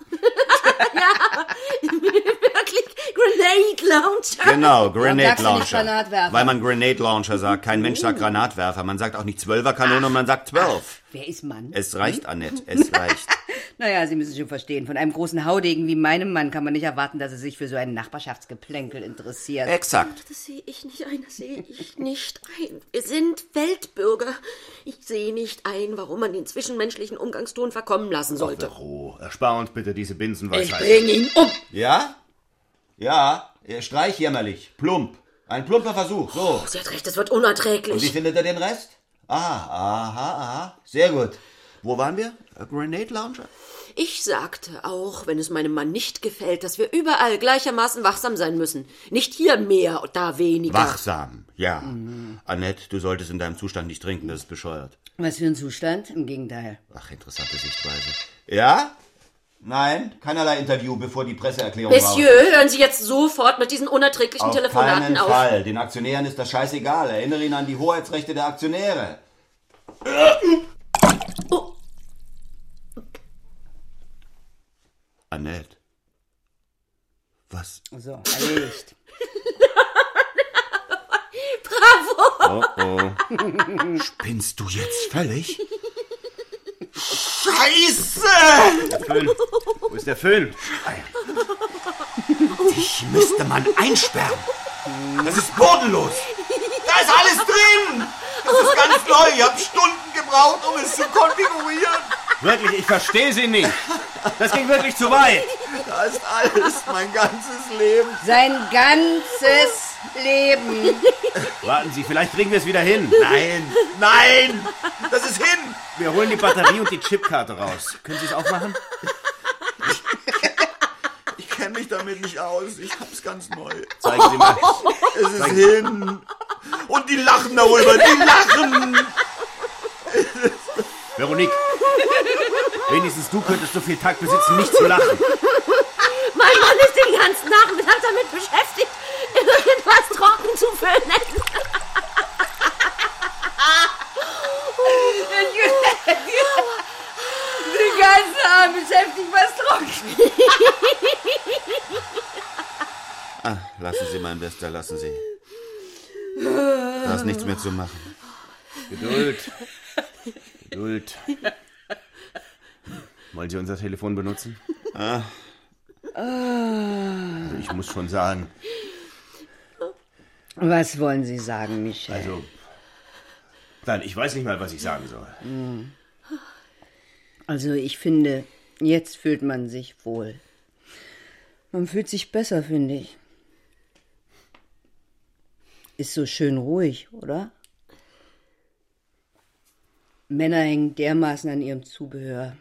Wirklich, Grenade Launcher. Genau, Grenade sagst du nicht Launcher. Granatwerfer? Weil man Grenade Launcher sagt. Kein Mensch sagt Granatwerfer. Man sagt auch nicht 12er-Kanone, man sagt 12. Wer ist Mann? Es reicht, Annette, es reicht. Naja, Sie müssen schon verstehen, von einem großen Haudegen wie meinem Mann kann man nicht erwarten, dass er sich für so ein Nachbarschaftsgeplänkel interessiert. Exakt. Das sehe ich nicht ein, das sehe ich nicht ein. Wir sind Weltbürger. Ich sehe nicht ein, warum man den zwischenmenschlichen Umgangston verkommen lassen sollte. Oh, erspar uns bitte diese Ich Binsenweisheit. bringe ihn um. Ja? Ja, streich jämmerlich. Plump. Ein plumper Versuch, so. Sie hat recht, das wird Und wie unerträglich. findet er den Rest? Aha. Sehr gut. Wo waren wir? Grenade Launcher? Ich sagte auch, wenn es meinem Mann nicht gefällt, dass wir überall gleichermaßen wachsam sein müssen. Nicht hier mehr, da weniger. Wachsam, ja. Annette, du solltest in deinem Zustand nicht trinken, das ist bescheuert. Was für ein Zustand? Im Gegenteil. Ach, interessante Sichtweise. Ja? Nein, keinerlei Interview, bevor die Presseerklärung Monsieur, hören Sie jetzt sofort mit diesen unerträglichen Auf Telefonaten keinen auf. Fall. Den Aktionären ist das scheißegal. Erinnere ihn an die Hoheitsrechte der Aktionäre. Oh, Annette. Was? So, erledigt. bravo! Oh. Spinnst du jetzt völlig? Scheiße! Der Föhn. Wo ist der Föhn? Dich müsste man einsperren. Das ist bodenlos. Da ist alles drin. Das ist ganz neu. Ich habe Stunden gebraucht, um es zu konfigurieren. Wirklich, ich verstehe Sie nicht. Das ging wirklich zu weit. Da ist alles, mein ganzes Leben. Sein ganzes Leben. Warten Sie, vielleicht kriegen wir es wieder hin. Nein, das ist hin. Wir holen die Batterie und die Chipkarte raus. Können Sie es aufmachen? Ich kenne mich damit nicht aus. Ich hab's ganz neu. Zeigen Sie mal. Es ist hin. Und die lachen darüber. Die lachen. Veronique, wenigstens du könntest so viel Takt besitzen, nicht zu lachen. Mein Mann ist den ganzen Nachmittag damit beschäftigt, irgendwas Lassen Sie, mein Bester, lassen Sie. Da ist nichts mehr zu machen. Geduld. Geduld. Wollen Sie unser Telefon benutzen? Also ich muss schon sagen. Was wollen Sie sagen, Michel? Also, nein, ich weiß nicht mal, was ich sagen soll. Also ich finde, jetzt fühlt man sich wohl. Man fühlt sich besser, finde ich. Ist so schön ruhig, oder? Männer hängen dermaßen an ihrem Zubehör.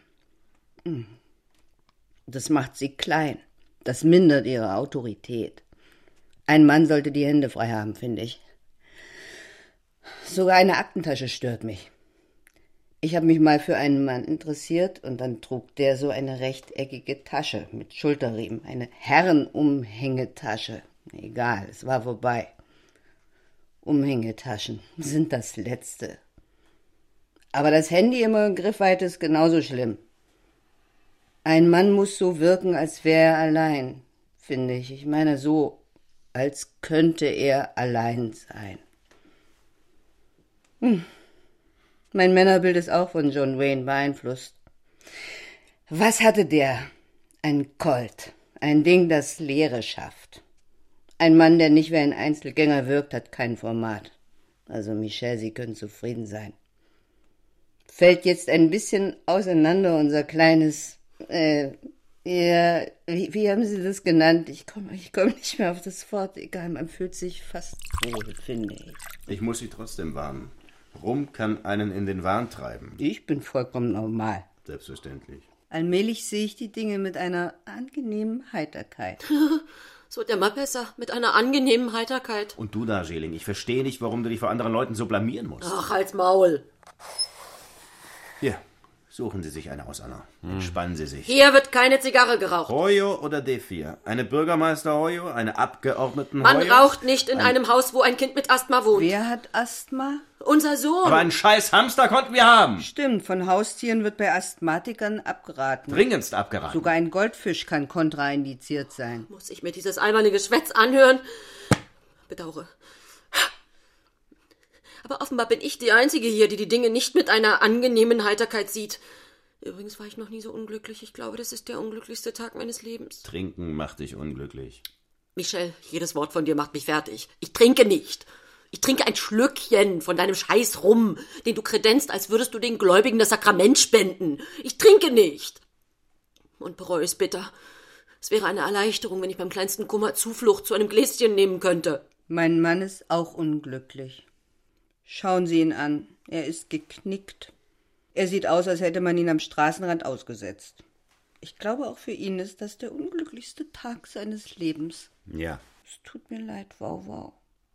Das macht sie klein. Das mindert ihre Autorität. Ein Mann sollte die Hände frei haben, finde ich. Sogar eine Aktentasche stört mich. Ich habe mich mal für einen Mann interessiert und dann trug der so eine rechteckige Tasche mit Schulterriemen, eine Herrenumhängetasche. Egal, es war vorbei. Umhängetaschen sind das Letzte. Aber das Handy immer in Griffweite ist genauso schlimm. Ein Mann muss so wirken, als wäre er allein, finde ich. Ich meine so, als könnte er allein sein. Mein Männerbild ist auch von John Wayne beeinflusst. Was hatte der? Ein Colt. Ein Ding, das Leere schafft. Ein Mann, der nicht wie ein Einzelgänger wirkt, hat kein Format. Also Michel, Sie können zufrieden sein. Fällt jetzt ein bisschen auseinander unser kleines, ja, wie haben Sie das genannt? Ich komm nicht mehr auf das Wort. Egal, man fühlt sich fast wohl, finde ich. Ich muss Sie trotzdem warnen. Rum kann einen in den Wahn treiben. Ich bin vollkommen normal. Selbstverständlich. Allmählich sehe ich die Dinge mit einer angenehmen Heiterkeit. Es wird ja mal besser, mit einer angenehmen Heiterkeit. Und du, Darjeeling, ich verstehe nicht, warum du dich vor anderen Leuten so blamieren musst. Ach, halt's Maul. Hier, suchen Sie sich eine aus, Anna. Entspannen Sie sich. Hier wird keine Zigarre geraucht. Hoyo oder D4? Eine Bürgermeister Hoyo? Eine Abgeordneten Man Hoyo? raucht nicht in einem Haus, wo ein Kind mit Asthma wohnt. Wer hat Asthma? Unser Sohn. Aber einen scheiß Hamster konnten wir haben. Stimmt, von Haustieren wird bei Asthmatikern abgeraten. Dringendst abgeraten. Sogar ein Goldfisch kann kontraindiziert sein. Muss ich mir dieses alberne Geschwätz anhören? Bedauere. Aber offenbar bin ich die Einzige hier, die Dinge nicht mit einer angenehmen Heiterkeit sieht. Übrigens war ich noch nie so unglücklich. Ich glaube, das ist der unglücklichste Tag meines Lebens. Trinken macht dich unglücklich. Michel, jedes Wort von dir macht mich fertig. Ich trinke nicht. Ich trinke ein Schlückchen von deinem Scheiß Rum, den du kredenzt, als würdest du den Gläubigen das Sakrament spenden. Ich trinke nicht. Und bereue es bitter. Es wäre eine Erleichterung, wenn ich beim kleinsten Kummer Zuflucht zu einem Gläschen nehmen könnte. Mein Mann ist auch unglücklich. Schauen Sie ihn an. Er ist geknickt. Er sieht aus, als hätte man ihn am Straßenrand ausgesetzt. Ich glaube, auch für ihn ist das der unglücklichste Tag seines Lebens. Ja. Es tut mir leid, Wow.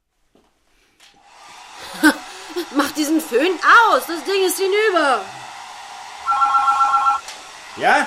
Mach diesen Föhn aus, das Ding ist hinüber. Ja?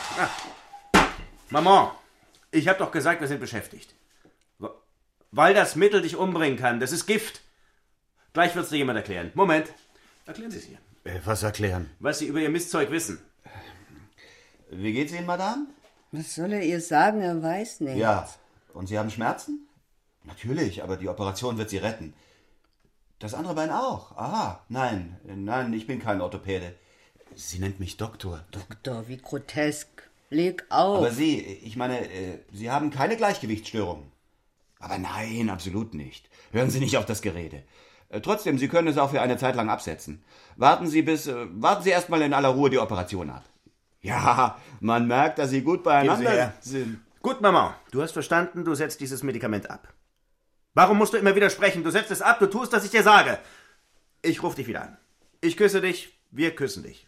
Maman, ich hab doch gesagt, wir sind beschäftigt. Weil das Mittel dich umbringen kann, das ist Gift. Gleich wird's dir jemand erklären. Moment. Erklären Sie es ihr. Was erklären? Was Sie über Ihr Mistzeug wissen. Wie geht's Ihnen, Madame? Was soll er ihr sagen? Er weiß nicht. Ja. Und Sie haben Schmerzen? Natürlich, aber die Operation wird Sie retten. Das andere Bein auch? Aha. Nein, ich bin kein Orthopäde. Sie nennt mich Doktor. Doktor, wie grotesk. Leg auf. Aber Sie, ich meine, Sie haben keine Gleichgewichtsstörung. Aber nein, absolut nicht. Hören Sie nicht auf das Gerede. Trotzdem, Sie können es auch für eine Zeit lang absetzen. Warten Sie erst mal in aller Ruhe die Operation ab. Ja, man merkt, dass Sie gut beieinander sind. Gut, Mama, du hast verstanden, du setzt dieses Medikament ab. Warum musst du immer widersprechen? Du setzt es ab, du tust, was ich dir sage. Ich rufe dich wieder an. Ich küsse dich, wir küssen dich.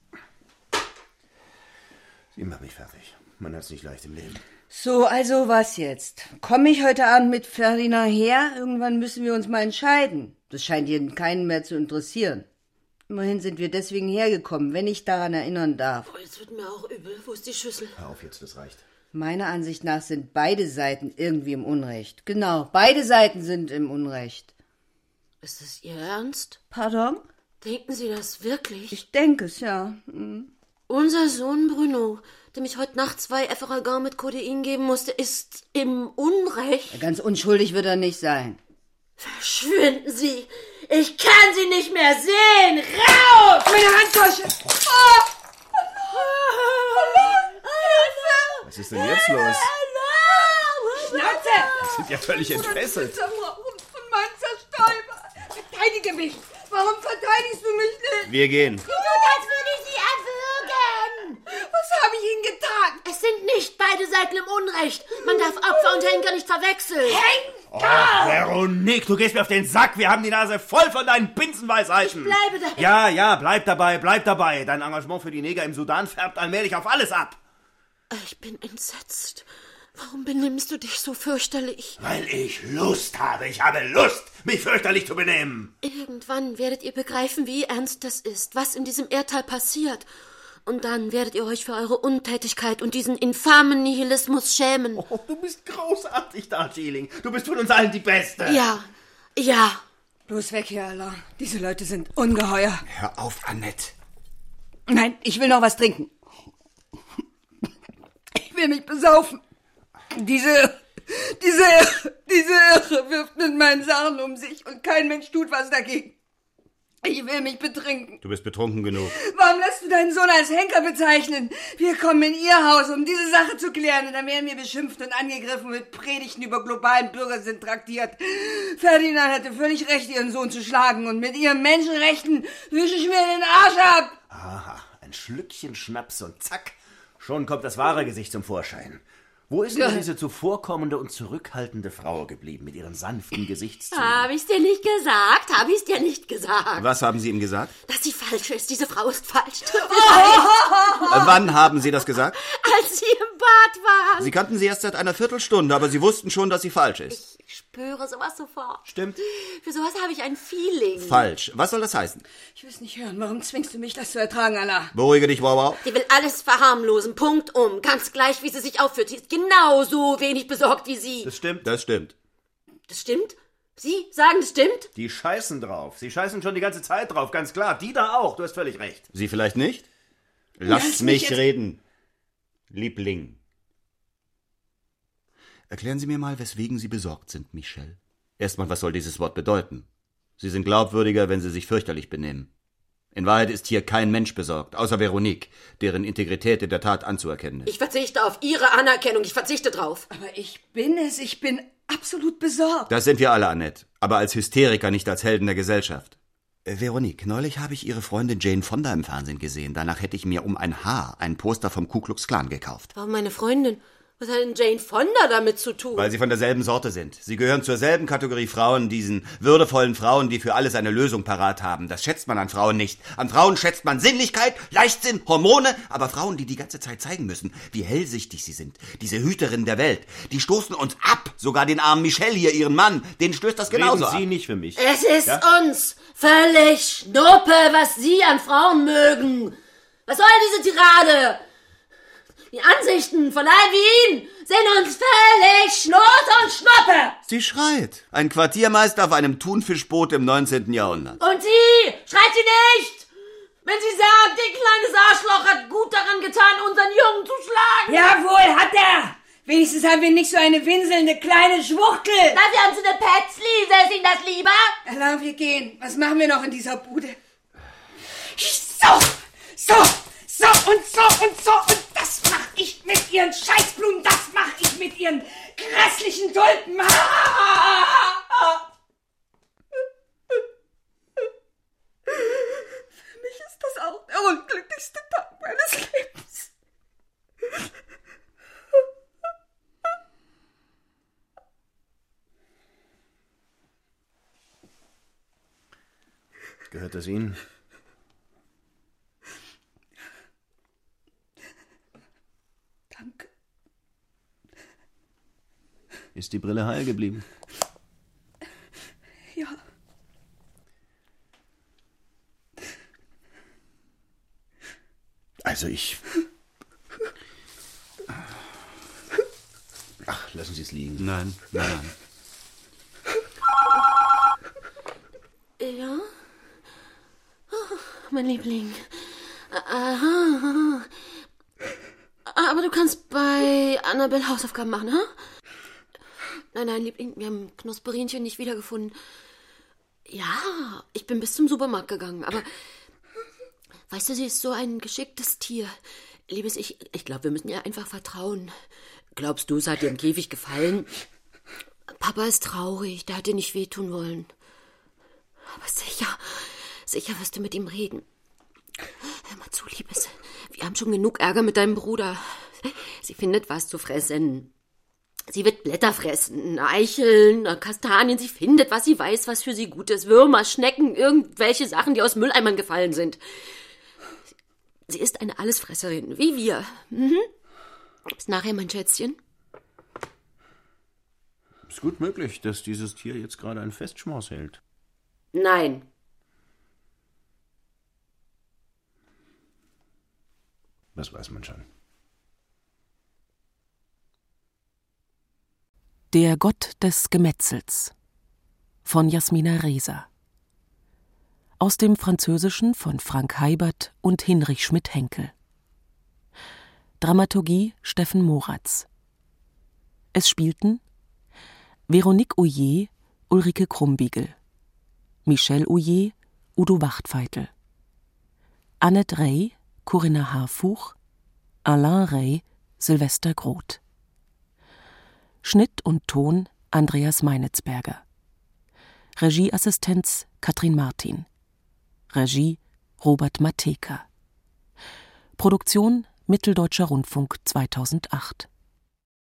Sie macht mich fertig. Man hat's nicht leicht im Leben. So, also was jetzt? Komme ich heute Abend mit Ferdinand her? Irgendwann müssen wir uns mal entscheiden. Das scheint hier keinen mehr zu interessieren. Immerhin sind wir deswegen hergekommen, wenn ich daran erinnern darf. Oh, jetzt wird mir auch übel. Wo ist die Schüssel? Hör auf jetzt, das reicht. Meiner Ansicht nach sind beide Seiten irgendwie im Unrecht. Genau, beide Seiten sind im Unrecht. Ist es Ihr Ernst? Pardon? Denken Sie das wirklich? Ich denke es, ja. Unser Sohn Bruno, der mich heute Nacht 2 Efferalgan mit Codein geben musste, ist im Unrecht. Ganz unschuldig wird er nicht sein. Verschwinden Sie! Ich kann Sie nicht mehr sehen! Raus! Meine Handtasche! Was ist denn jetzt los? Schnauze! Sie sind ja völlig entfesselt. Von meinem Zerstäuber! Verteidige mich! Warum verteidigst du mich nicht? Wir gehen. Du, als würde ich Sie erwürgen! Was habe ich Ihnen getan? Es sind nicht beide Seiten im Unrecht. Man darf Opfer und Henker nicht verwechseln. Oh, Veronique, du gehst mir auf den Sack. Wir haben die Nase voll von deinen Binsenweisheiten. Ich bleibe dabei. Ja, bleib dabei. Dein Engagement für die Neger im Sudan färbt allmählich auf alles ab. Ich bin entsetzt. Warum benimmst du dich so fürchterlich? Weil ich Lust habe. Ich habe Lust, mich fürchterlich zu benehmen. Irgendwann werdet ihr begreifen, wie ernst das ist, was in diesem Erdteil passiert. Und dann werdet ihr euch für eure Untätigkeit und diesen infamen Nihilismus schämen. Oh, du bist großartig, Darjeeling. Du bist von uns allen die Beste. Ja. Bloß weg hier, Alain. Diese Leute sind ungeheuer. Hör auf, Annette. Nein, ich will noch was trinken. Ich will mich besaufen. Diese Irre wirft mit meinen Sachen um sich und kein Mensch tut was dagegen. Ich will mich betrinken. Du bist betrunken genug. Warum lässt du deinen Sohn als Henker bezeichnen? Wir kommen in ihr Haus, um diese Sache zu klären, und dann werden wir beschimpft und angegriffen, mit Predigten über globalen Bürgersinn traktiert. Ferdinand hatte völlig recht, ihren Sohn zu schlagen, und mit ihren Menschenrechten wische ich mir den Arsch ab. Aha, ein Schlückchen Schnaps und zack, schon kommt das wahre Gesicht zum Vorschein. Wo ist denn diese zuvorkommende und zurückhaltende Frau geblieben mit ihren sanften Gesichtszügen? Hab ich's dir nicht gesagt? Hab ich's dir nicht gesagt? Was haben Sie ihm gesagt? Dass sie falsch ist. Diese Frau ist falsch. Wann haben Sie das gesagt? Als sie im Bad waren. Sie kannten sie erst seit einer Viertelstunde, aber Sie wussten schon, dass sie falsch ist. Ich spüre sowas sofort. Stimmt. Für sowas habe ich ein Feeling. Falsch. Was soll das heißen? Ich will's nicht hören. Warum zwingst du mich, das zu ertragen, Alain? Beruhige dich, Wow. Sie will alles verharmlosen. Punkt um. Ganz gleich, wie sie sich aufführt. Sie ist genauso wenig besorgt wie Sie. Das stimmt. Das stimmt. Das stimmt? Sie sagen, das stimmt? Die scheißen drauf. Sie scheißen schon die ganze Zeit drauf, ganz klar. Die da auch. Du hast völlig recht. Sie vielleicht nicht? Lass mich reden, Liebling. Erklären Sie mir mal, weswegen Sie besorgt sind, Michel. Erstmal, was soll dieses Wort bedeuten? Sie sind glaubwürdiger, wenn Sie sich fürchterlich benehmen. In Wahrheit ist hier kein Mensch besorgt, außer Veronique, deren Integrität in der Tat anzuerkennen ist. Ich verzichte auf Ihre Anerkennung. Ich verzichte drauf. Aber ich bin es. Ich bin absolut besorgt. Das sind wir alle, Annette, aber als Hysteriker, nicht als Helden der Gesellschaft. Veronique, neulich habe ich Ihre Freundin Jane Fonda im Fernsehen gesehen. Danach hätte ich mir um ein Haar ein Poster vom Ku Klux Klan gekauft. Warum meine Freundin? Was hat denn Jane Fonda damit zu tun? Weil sie von derselben Sorte sind. Sie gehören zur selben Kategorie Frauen, diesen würdevollen Frauen, die für alles eine Lösung parat haben. Das schätzt man an Frauen nicht. An Frauen schätzt man Sinnlichkeit, Leichtsinn, Hormone, aber Frauen, die die ganze Zeit zeigen müssen, wie hellsichtig sie sind, diese Hüterinnen der Welt, die stoßen uns ab. Sogar den armen Michel hier, ihren Mann, den stößt das genauso Reden Sie ab. nicht für mich. Es ist uns völlig Schnuppe, was Sie an Frauen mögen. Was soll diese Tirade? Die Ansichten von all wie Ihnen sind uns völlig Schnurz und Schnuppe. Sie schreit. Ein Quartiermeister auf einem Thunfischboot im 19. Jahrhundert. Und Sie, schreit sie nicht! Wenn sie sagt, ihr kleines Arschloch hat gut daran getan, unseren Jungen zu schlagen. Jawohl, hat er! Wenigstens haben wir nicht so eine winselnde kleine Schwuchtel. Dafür haben Sie eine Petzli, ist Ihnen das lieber? Alain, wir gehen. Was machen wir noch in dieser Bude? So und das mach ich mit ihren Scheißblumen, das mach ich mit ihren grässlichen Tulpen. Für mich ist das auch der unglücklichste Tag meines Lebens. Gehört das Ihnen? Danke. Ist die Brille heil geblieben? Ja. Also Ach, lassen Sie es liegen. Nein. Ja? Oh, mein Liebling. Aha. Aber du kannst bei Annabelle Hausaufgaben machen, ha? Nein, Liebling, wir haben Knusperinchen nicht wiedergefunden. Ja, ich bin bis zum Supermarkt gegangen, aber weißt du, sie ist so ein geschicktes Tier. Liebes, ich glaube, wir müssen ihr einfach vertrauen. Glaubst du, es hat ihr im Käfig gefallen? Papa ist traurig, der hat dir nicht wehtun wollen. Aber sicher wirst du mit ihm reden. Hör mal zu, Liebes, wir haben schon genug Ärger mit deinem Bruder. Sie findet was zu fressen. Sie wird Blätter fressen, Eicheln, Kastanien. Sie findet, was sie weiß, was für sie gut ist. Würmer, Schnecken, irgendwelche Sachen, die aus Mülleimern gefallen sind. Sie ist eine Allesfresserin, wie wir. Bis nachher, mein Schätzchen. Ist gut möglich, dass dieses Tier jetzt gerade einen Festschmaus hält. Nein. Das weiß man schon. Der Gott des Gemetzels von Jasmina Reza. Aus dem Französischen von Frank Heibert und Hinrich Schmidt-Henkel. Dramaturgie Steffen Moratz. Es spielten Veronique Ouillet, Ulrike Krumbiegel, Michel Ouillet, Udo Wachtfeitel, Annette Rey, Corinna Harfuch, Alain Rey, Sylvester Groth. Schnitt und Ton Andreas Meinitzberger. Regieassistenz Katrin Martin. Regie Robert Mateka. Produktion Mitteldeutscher Rundfunk 2008.